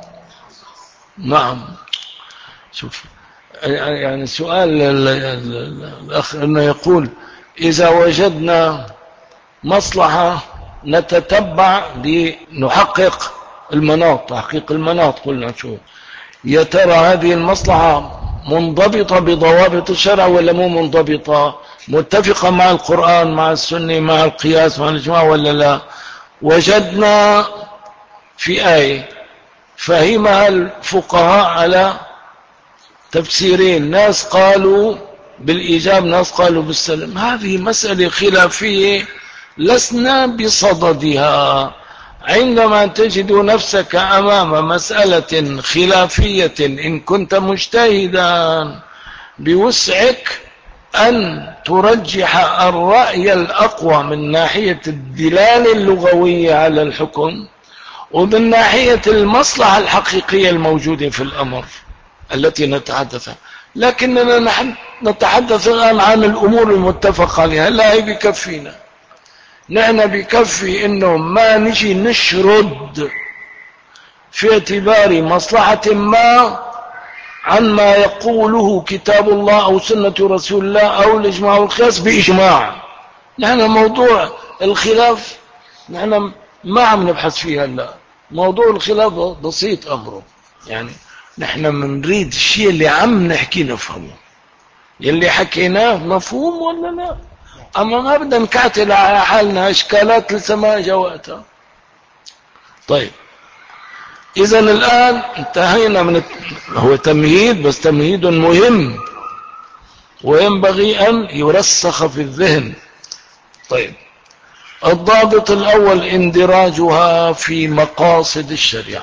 نعم. شوف، يعني سؤال الأخ أنه يقول إذا وجدنا مصلحة نتتبع لنحقق المناط، تحقيق المناط، قلنا شو يا ترى هذه المصلحة منضبطة بضوابط الشرع ولا مو منضبطة، متفقة مع القرآن مع السنة مع القياس مع الإجماع ولا لا؟ وجدنا في آية فهمها الفقهاء على تفسيرين، ناس قالوا بالإيجاب ناس قالوا بالسلم، هذه مسألة خلافية لسنا بصددها. عندما تجد نفسك أمام مسألة خلافية إن كنت مجتهدا بوسعك أن ترجح الرأي الأقوى من ناحية الدلالة اللغوية على الحكم ومن ناحية المصلحة الحقيقية الموجودة في الأمر التي نتحدث. لكننا نحن نتحدث الآن عن الأمور المتفق عليها. لا هي بكفينا، نحن بكفي إنه ما نجي نشرد في اعتبار مصلحة ما عن ما يقوله كتاب الله أو سنة رسول الله أو الإجماع والقياس بإجماع. نحن موضوع الخلاف نحن ما عم نبحث فيها هلا، موضوع الخلاف بسيط أمره، يعني نحن منريد الشيء اللي عم نحكي نفهمه، يلي حكيناه مفهوم ولا لا. أما ما بدنا نكعتل على حالنا إشكالات لسه ما جواتها. طيب إذا الآن انتهينا من هو تمهيد، بس تمهيد مهم وينبغي أن يرسخ في الذهن. طيب الضابط الأول اندراجها في مقاصد الشريعة.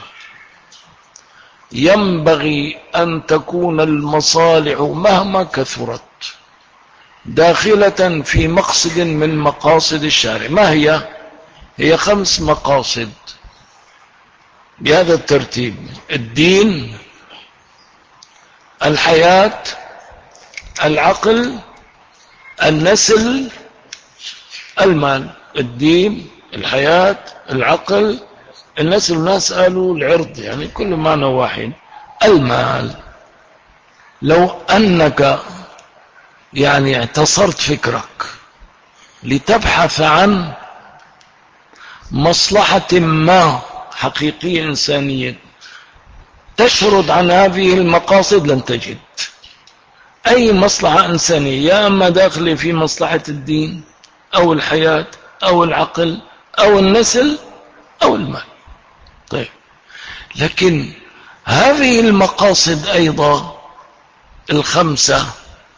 ينبغي أن تكون المصالح مهما كثرت داخلة في مقصد من مقاصد الشارع. ما هي؟ هي 5 مقاصد بهذا الترتيب: الدين، الحياة، العقل، النسل، المال. الدين، الحياة، العقل، النسل. الناس قالوا العرض، يعني كل معنى واحد. المال، لو أنك يعني اعتصرت فكرك لتبحث عن مصلحة ما حقيقية إنسانية تشرد عن هذه المقاصد لن تجد أي مصلحة إنسانية، يا أما داخلة في مصلحة الدين أو الحياة أو العقل أو النسل أو المال. طيب لكن هذه المقاصد أيضا 5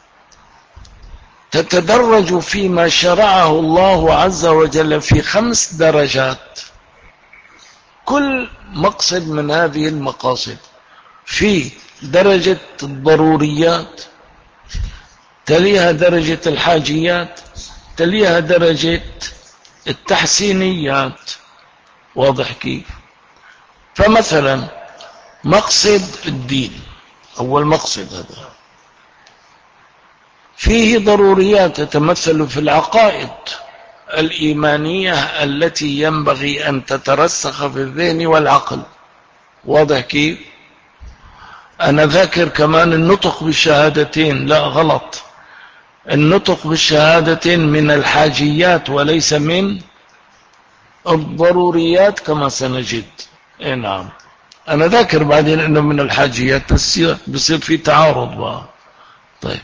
تتدرج فيما شرعه الله عز وجل في 5 درجات. كل مقصد من هذه المقاصد في درجة الضروريات، تليها درجة الحاجيات، تليها درجة التحسينيات. واضح كيف؟ فمثلا مقصد الدين، أول مقصد هذا فيه ضروريات تتمثل في العقائد الإيمانية التي ينبغي أن تترسخ في الذهن والعقل. واضح كيف؟ أنا ذاكر كمان النطق بالشهادتين، لا غلط، النطق بالشهادتين من الحاجيات وليس من الضروريات كما سنجد. اي نعم، أنا ذاكر بعدين أنه من الحاجيات، بصير في تعارض بقى. طيب،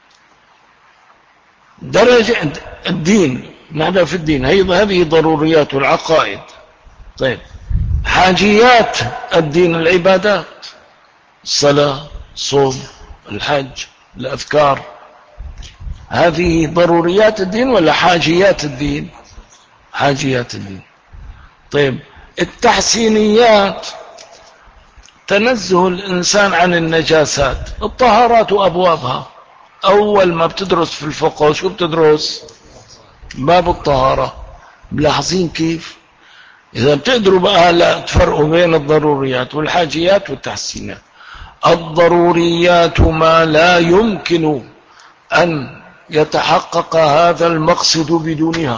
درجة الدين، نحن في الدين هذه ضروريات العقائد. طيب، حاجيات الدين العبادات، الصلاة، الصوم، الحج، الأذكار، هذه ضروريات الدين ولا حاجيات الدين؟ حاجيات الدين. طيب، التحسينيات تنزه الإنسان عن النجاسات، الطهارات وأبوابها. أول ما بتدرس في الفقه شو بتدرس؟ باب الطهارة. ملاحظين كيف؟ إذا بتقدروا بقى لا تفرقوا بين الضروريات والحاجيات والتحسينات. الضروريات ما لا يمكن أن يتحقق هذا المقصد بدونها،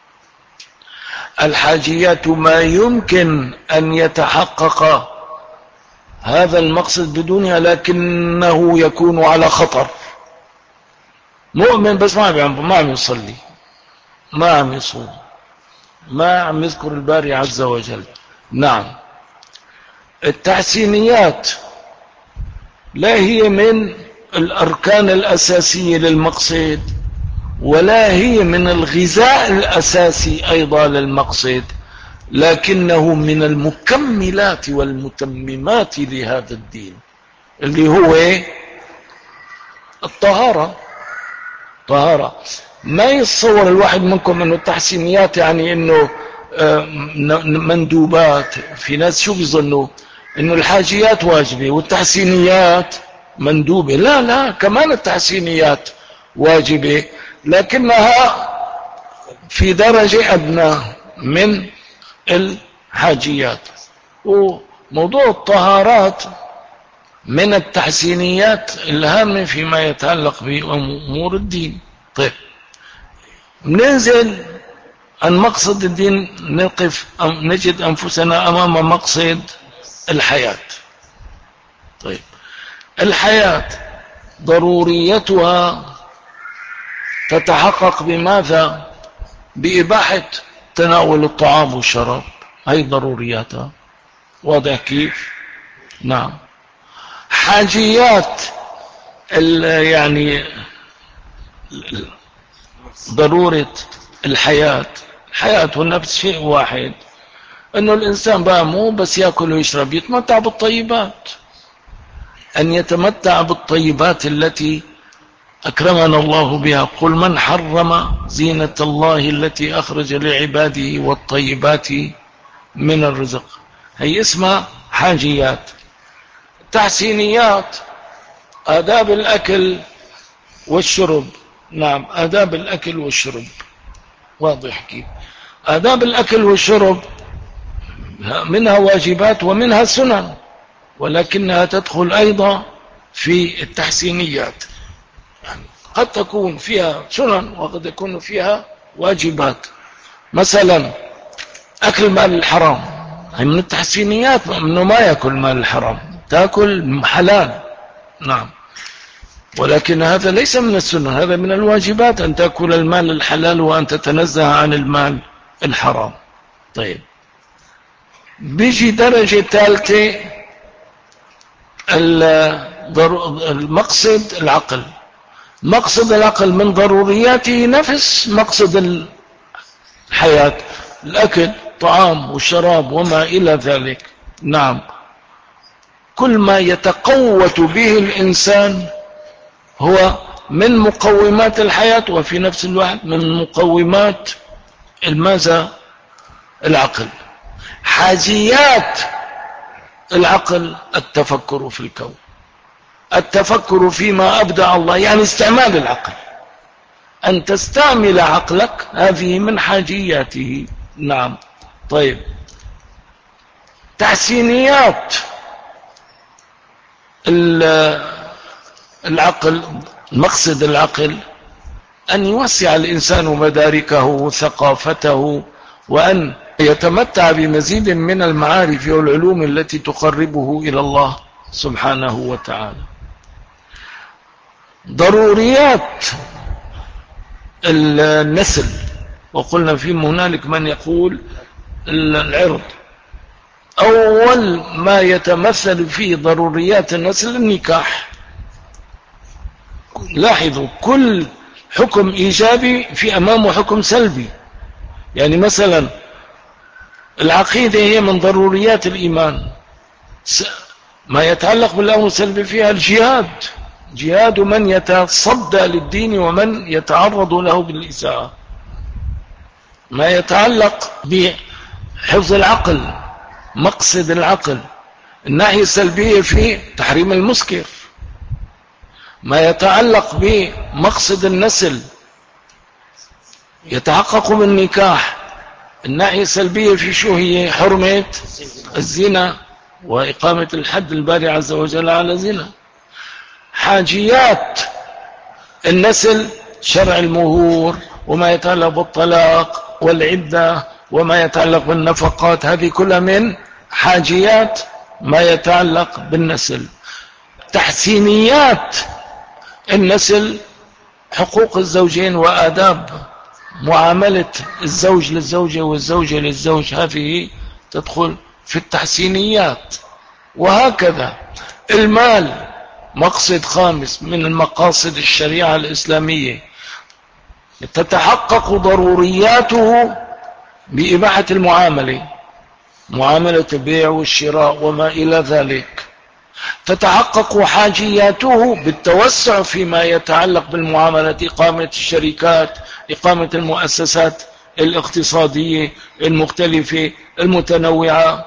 الحاجيات ما يمكن أن يتحقق هذا المقصد بدونها لكنه يكون على خطر. مؤمن بس ما عم يصلي، ما عم يصوم، ما عم يذكر الباري عز وجل. نعم، التحسينيات لا هي من الأركان الأساسية للمقصد، ولا هي من الغذاء الأساسي أيضا للمقصد، لكنه من المكملات والمتممات لهذا الدين، اللي هو الطهارة. طهارة. ما يتصور الواحد منكم انه التحسينيات يعني انه مندوبات. في ناس شو بيظنوا؟ انه الحاجيات واجبة والتحسينيات مندوبة. لا لا، كمان التحسينيات واجبة لكنها في درجة أدنى من الحاجيات. وموضوع الطهارات من التحسينيات الهامة فيما يتعلق بأمور الدين. طيب، ننزل عن مقصد الدين، نقف نجد أنفسنا أمام مقصد الحياة. طيب، الحياة ضروريتها تتحقق بماذا؟ بإباحة تناول الطعام والشراب، هي ضرورياتها. واضح كيف؟ نعم. حاجيات يعني ضرورة الحياة والنفس شيء واحد، انه الانسان بقى مو بس ياكل ويشرب، يتمتع بالطيبات، ان يتمتع بالطيبات التي اكرمنا الله بها. قل من حرم زينة الله التي اخرج لعباده والطيبات من الرزق. هي اسمها حاجيات. تحسينيات آداب الأكل والشرب. نعم، آداب الأكل والشرب. واضح كيف؟ آداب الأكل والشرب منها واجبات ومنها سنن، ولكنها تدخل أيضا في التحسينيات. قد تكون فيها سنن وقد يكون فيها واجبات. مثلا أكل مال الحرام، هي من التحسينيات، انه ما يأكل مال الحرام، تأكل حلال. نعم، ولكن هذا ليس من السنة، هذا من الواجبات، أن تأكل المال الحلال وأن تتنزه عن المال الحرام. طيب، بيجي درجة ثالثة، المقصد العقل. مقصد العقل من ضرورياته نفس مقصد الحياة، الأكل، طعام والشراب وما إلى ذلك. نعم، كل ما يتقوت به الإنسان هو من مقومات الحياة، وفي نفس الوقت من مقومات الماذا؟ العقل. حاجيات العقل التفكر في الكون، التفكر فيما أبدع الله، يعني استعمال العقل، أن تستعمل عقلك، هذه من حاجياته. نعم. طيب، تحسينيات العقل، مقصد العقل أن يوسع الإنسان مداركه وثقافته، وأن يتمتع بمزيد من المعارف والعلوم التي تقربه إلى الله سبحانه وتعالى. ضروريات النسل، وقلنا في هنالك من يقول العرض. أول ما يتمثل في ضروريات النسل النكاح. لاحظوا كل حكم إيجابي في أمامه حكم سلبي. يعني مثلا العقيدة هي من ضروريات الإيمان، ما يتعلق بالأمر السلبي فيها الجهاد، جهاد من يتصدى للدين ومن يتعرض له بالإساءة. ما يتعلق بحفظ العقل، مقصد العقل، الناحية السلبية في تحريم المسكر. ما يتعلق بمقصد النسل يتحقق بالنكاح، الناحية السلبية في شو هي؟ حرمة الزنا وإقامة الحد الباري عز وجل على الزنا. حاجيات النسل شرع المهور، وما يتعلق بالطلاق والعدة، وما يتعلق بالنفقات، هذه كلها من حاجيات ما يتعلق بالنسل. تحسينيات النسل حقوق الزوجين وآداب معاملة الزوج للزوجة والزوجة للزوج، هذه تدخل في التحسينيات. وهكذا المال مقصد خامس من المقاصد الشريعة الإسلامية، تتحقق ضرورياته بإباحة المعاملة، معاملة البيع والشراء وما إلى ذلك. تتحقق حاجياته بالتوسع فيما يتعلق بالمعاملة، إقامة الشركات، إقامة المؤسسات الاقتصادية المختلفة المتنوعة.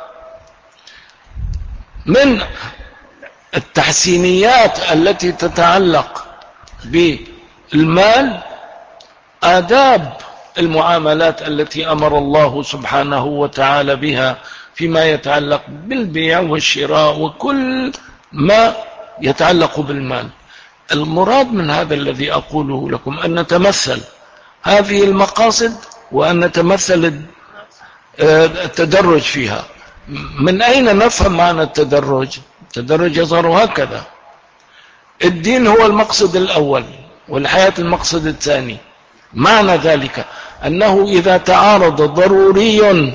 من التحسينيات التي تتعلق بالمال آداب المعاملات التي أمر الله سبحانه وتعالى بها فيما يتعلق بالبيع والشراء وكل ما يتعلق بالمال. المراد من هذا الذي أقوله لكم أن نتمثل هذه المقاصد وأن نتمثل التدرج فيها. من أين نفهم معنى التدرج؟ التدرج يظهر هكذا: الدين هو المقصد الأول والحياة المقصد الثاني. معنى ذلك أنه إذا تعارض ضروري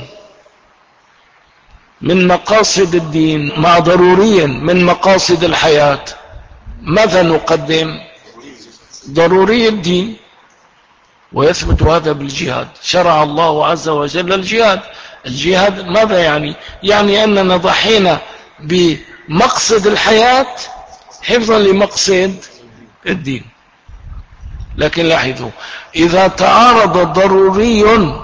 من مقاصد الدين مع ضروري من مقاصد الحياة، ماذا نقدم؟ ضروري الدين. ويثبت هذا بالجهاد. شرع الله عز وجل الجهاد. الجهاد ماذا يعني؟ يعني أننا ضحينا بمقصد الحياة حفظا لمقصد الدين. لكن لاحظوا، إذا تعارض ضروري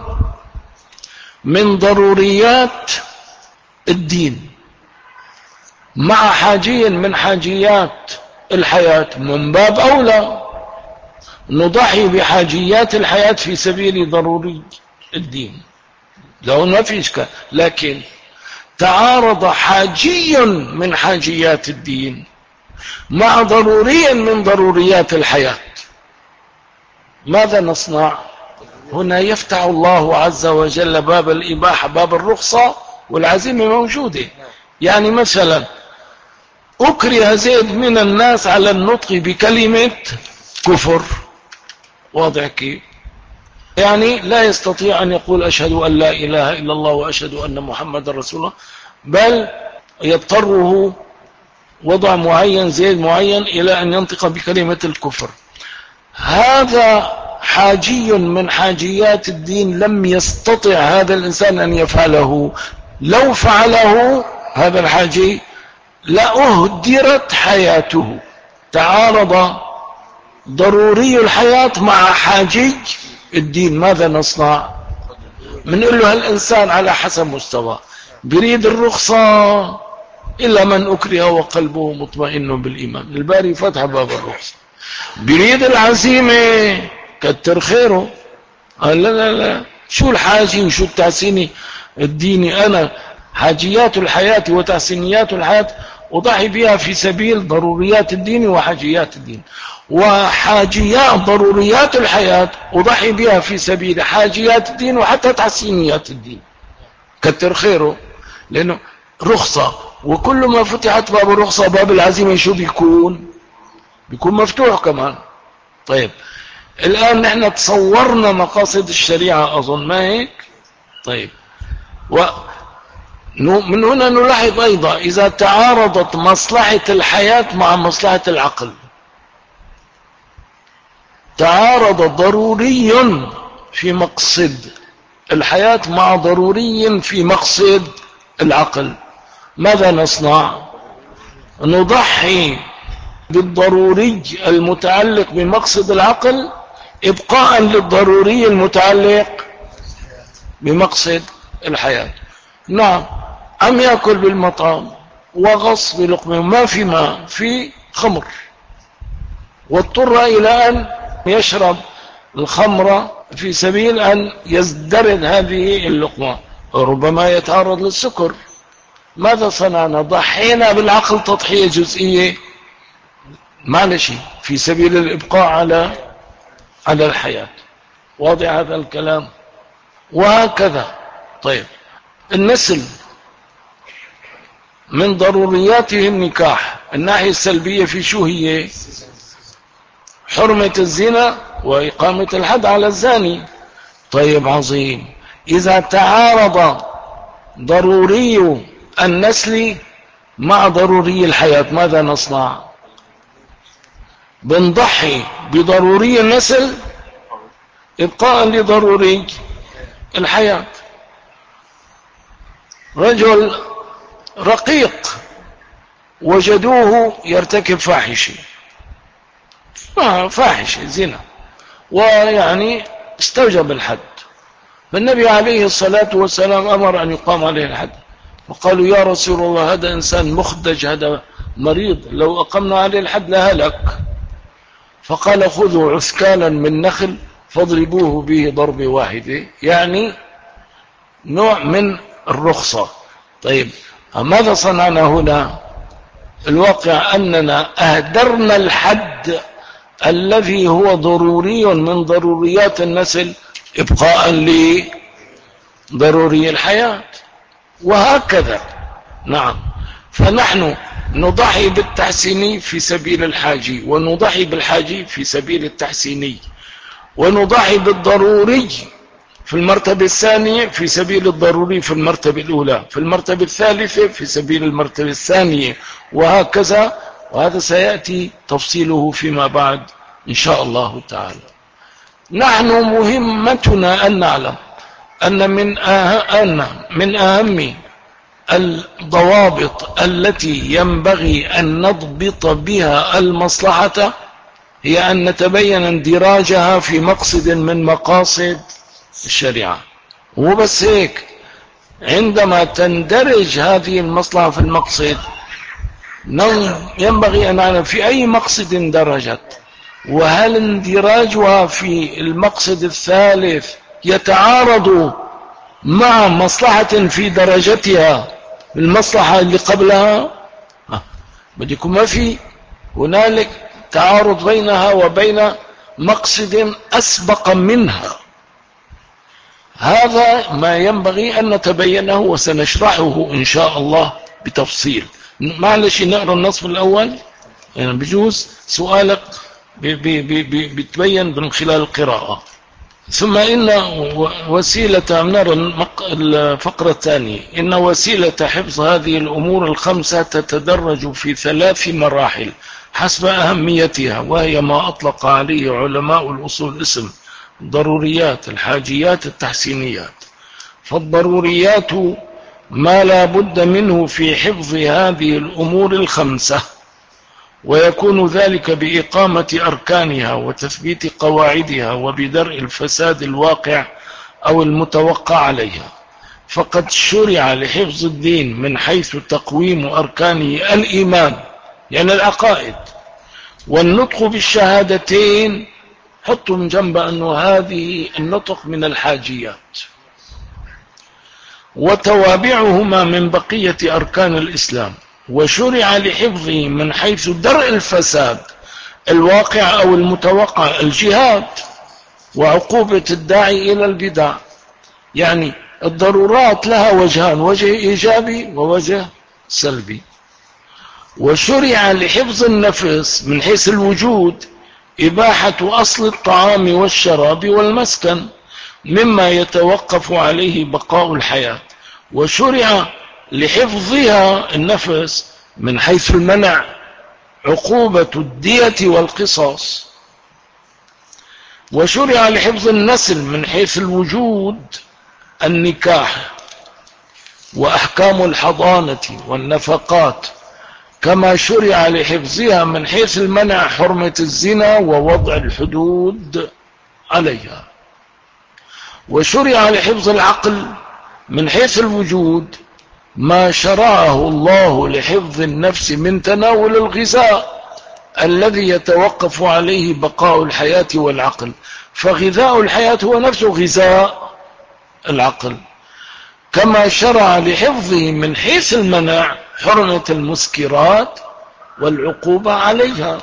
من ضروريات الدين مع حاجي من حاجيات الحياة، من باب أولى نضحي بحاجيات الحياة في سبيل ضروري الدين، لو ما في إشكال. لكن تعارض حاجي من حاجيات الدين مع ضروري من ضروريات الحياة، ماذا نصنع؟ هنا يفتح الله عز وجل باب الإباحة، باب الرخصة والعزيمة موجودة. يعني مثلا أكره زيد من الناس على النطق بكلمة كفر، واضح كيف؟ يعني لا يستطيع أن يقول أشهد أن لا إله إلا الله وأشهد أن محمد رسول الله، بل يضطره وضع معين، زيد معين، إلى أن ينطق بكلمة الكفر. هذا حاجي من حاجيات الدين، لم يستطع هذا الإنسان أن يفعله. لو فعله هذا الحاجي لأهدرت حياته. تعارض ضروري الحياة مع حاجي الدين، ماذا نصنع؟ بنقول له هالإنسان على حسب مستوى، بريد الرخصة إلا من أكره وقلبه مطمئن بالإيمان، الباري فتح باب الرخصة. بريد العزيمة كتر خيره، قال لا لا لا، شو الحاجي وشو التحسيني الديني؟ أنا حاجيات الحياة وتحسينيات الحياة أضحي بها في سبيل ضروريات الدين وحاجيات الدين. وحاجيات ضروريات الحياة أضحي بها في سبيل حاجيات الدين وحتى تحسينيات الدين، كتر خيره، لأنه رخصة، وكل ما فتحت باب الرخصة باب العزيمة شو بيكون مفتوح كمان. طيب الآن نحن تصورنا مقاصد الشريعة أظن، ما هيك؟ طيب، ومن هنا نلاحظ أيضا إذا تعارضت مصلحة الحياة مع مصلحة العقل، تعارض ضروري في مقصد الحياة مع ضروري في مقصد العقل، ماذا نصنع؟ نضحي بالضروري المتعلق بمقصد العقل ابقاء للضروري المتعلق بمقصد الحياة. نعم، عم يأكل بالمطعم وغص بلقمه، ما في ماء، في خمر، واضطر إلى أن يشرب الخمر في سبيل أن يزدرد هذه اللقمة، ربما يتعرض للسكر. ماذا صنعنا؟ ضحينا بالعقل تضحية جزئية معلش في سبيل الإبقاء على الحياة. واضح هذا الكلام؟ وهكذا. طيب النسل من ضرورياته النكاح، الناحية السلبية في شو هي؟ حرمة الزنا وإقامة الحد على الزاني. طيب عظيم، إذا تعارض ضروري النسل مع ضروري الحياة ماذا نصنع؟ بنضحي بضروري النسل ابقاء لضروري الحياة. رجل رقيق وجدوه يرتكب فاحشة زنا، ويعني استوجب الحد، فالنبي عليه الصلاة والسلام أمر أن يقام عليه الحد، وقالوا يا رسول الله هذا إنسان مخدج، هذا مريض، لو أقمنا عليه الحد لهلك. فقال خذوا عسكالا من نخل فاضربوه به ضربة واحدة، يعني نوع من الرخصة. طيب ماذا صنعنا هنا؟ الواقع أننا أهدرنا الحد الذي هو ضروري من ضروريات النسل إبقاء لضروري الحياة، وهكذا. نعم، فنحن نضحي بالتحسيني في سبيل الحاجي، ونضحي بالحاجي في سبيل التحسيني، ونضحي بالضروري في المرتبة الثانية في سبيل الضروري في المرتبة الأولى، في المرتبة الثالثة في سبيل المرتبة الثانية، وهكذا. وهذا سيأتي تفصيله فيما بعد إن شاء الله تعالى. نحن مهمتنا أن نعلم أن من أهم الضوابط التي ينبغي أن نضبط بها المصلحة هي أن نتبين اندراجها في مقصد من مقاصد الشريعة. وبس هيك، عندما تندرج هذه المصلحة في المقصد ينبغي أن نعلم في أي مقصد اندرجت، وهل اندراجها في المقصد الثالث يتعارض مع مصلحة في درجتها المصلحة اللي قبلها. بدكم ما في هنالك تعارض بينها وبين مقصد أسبق منها. هذا ما ينبغي أن نتبينه وسنشرحه إن شاء الله بتفصيل. معلش نقرأ النصف الأول، يعني بجوز سؤالك بتبين من خلال القراءة. ثم إن وسيلة، نرى الفقرة الثانية، إن وسيلة حفظ هذه الأمور الخمسة تتدرج في 3 مراحل حسب أهميتها، وهي ما أطلق عليه علماء الأصول اسم ضروريات، الحاجيات، التحسينيات. فالضروريات ما لا بد منه في حفظ هذه الأمور الخمسة، ويكون ذلك بإقامة أركانها وتثبيت قواعدها وبدرء الفساد الواقع أو المتوقع عليها. فقد شرع لحفظ الدين من حيث تقويم أركانه الإيمان، يعني العقائد، والنطق بالشهادتين، حطوا من جنب أنه هذه النطق من الحاجيات، وتوابعهما من بقية أركان الإسلام. وشرع لحفظه من حيث درء الفساد الواقع أو المتوقع، الجهاد وعقوبة الداعي إلى البدع. يعني الضرورات لها وجهان، وجه إيجابي ووجه سلبي. وشرع لحفظ النفس من حيث الوجود إباحة أصل الطعام والشراب والمسكن مما يتوقف عليه بقاء الحياة. وشرع لحفظها النفس من حيث المنع عقوبة الدية والقصاص. وشرع لحفظ النسل من حيث الوجود النكاح وأحكام الحضانة والنفقات، كما شرع لحفظها من حيث المنع حرمة الزنا ووضع الحدود عليها. وشرع لحفظ العقل من حيث الوجود ما شرعه الله لحفظ النفس من تناول الغذاء الذي يتوقف عليه بقاء الحياة والعقل، فغذاء الحياة هو نفسه غذاء العقل. كما شرع لحفظه من حيث المنع حرمة المسكرات والعقوبة عليها.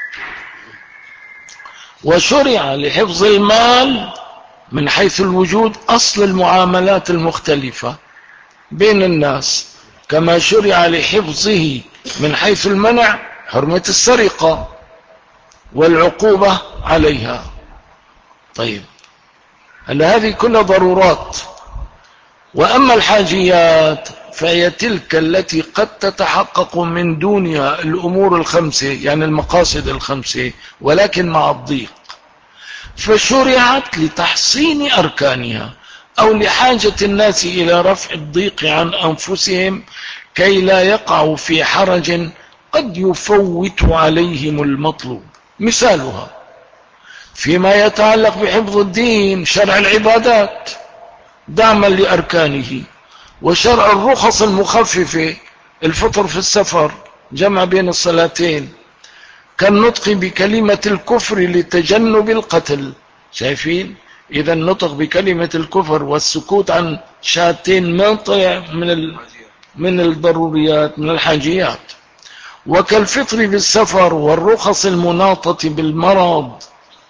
وشرع لحفظ المال من حيث الوجود أصل المعاملات المختلفة بين الناس، كما شرع لحفظه من حيث المنع حرمة السرقة والعقوبة عليها. طيب، هل هذه كلها ضرورات؟ وأما الحاجيات فهي تلك التي قد تتحقق من دونها الأمور الخمسة، يعني المقاصد الخمسة، ولكن مع الضيق، فشرعت لتحصين أركانها أو لحاجة الناس إلى رفع الضيق عن أنفسهم كي لا يقعوا في حرج قد يفوت عليهم المطلوب. مثالها فيما يتعلق بحفظ الدين شرع العبادات دعما لأركانه، وشرع الرخص المخففة، الفطر في السفر، جمع بين الصلاتين، كالنطق بكلمة الكفر لتجنب القتل. شايفين؟ إذا النطق بكلمة الكفر والسكوت عن شهادتين ما طلع من الضروريات، من الحاجيات. وكالفطر بالسفر والرخص المناطة بالمرض.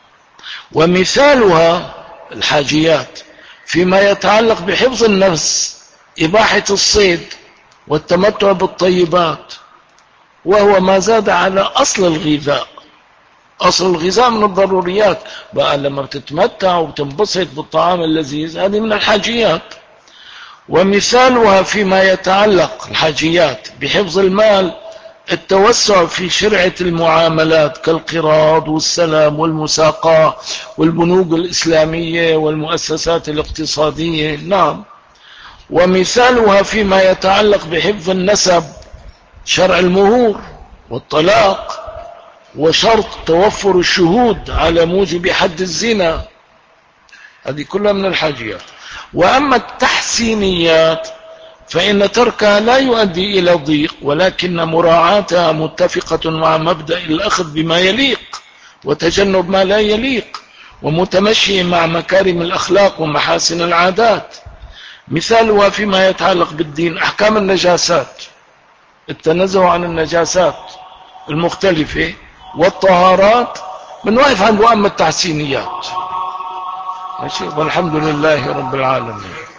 ومثالها الحاجيات فيما يتعلق بحفظ النفس إباحة الصيد والتمتع بالطيبات، وهو ما زاد على أصل الغذاء. أصل الغذاء من الضروريات، بقى لما بتتمتع وبتنبسط بالطعام اللذيذ هذه من الحاجيات. ومثالها فيما يتعلق الحاجيات بحفظ المال التوسع في شرعة المعاملات كالقراض والسلام والمساقاة والبنوك الإسلامية والمؤسسات الاقتصادية. نعم. ومثالها فيما يتعلق بحفظ النسب شرع المهور والطلاق وشرط توفر الشهود على موجب حد الزنا، هذه كلها من الحاجيات. وأما التحسينيات فإن تركها لا يؤدي إلى ضيق، ولكن مراعاتها متفقة مع مبدأ الأخذ بما يليق وتجنب ما لا يليق، ومتمشي مع مكارم الأخلاق ومحاسن العادات. مثالها فيما يتعلق بالدين أحكام النجاسات، التنزه عن النجاسات المختلفة والطهارات، من واقف عند وأما التحسينيات. ماشي، والحمد لله رب العالمين.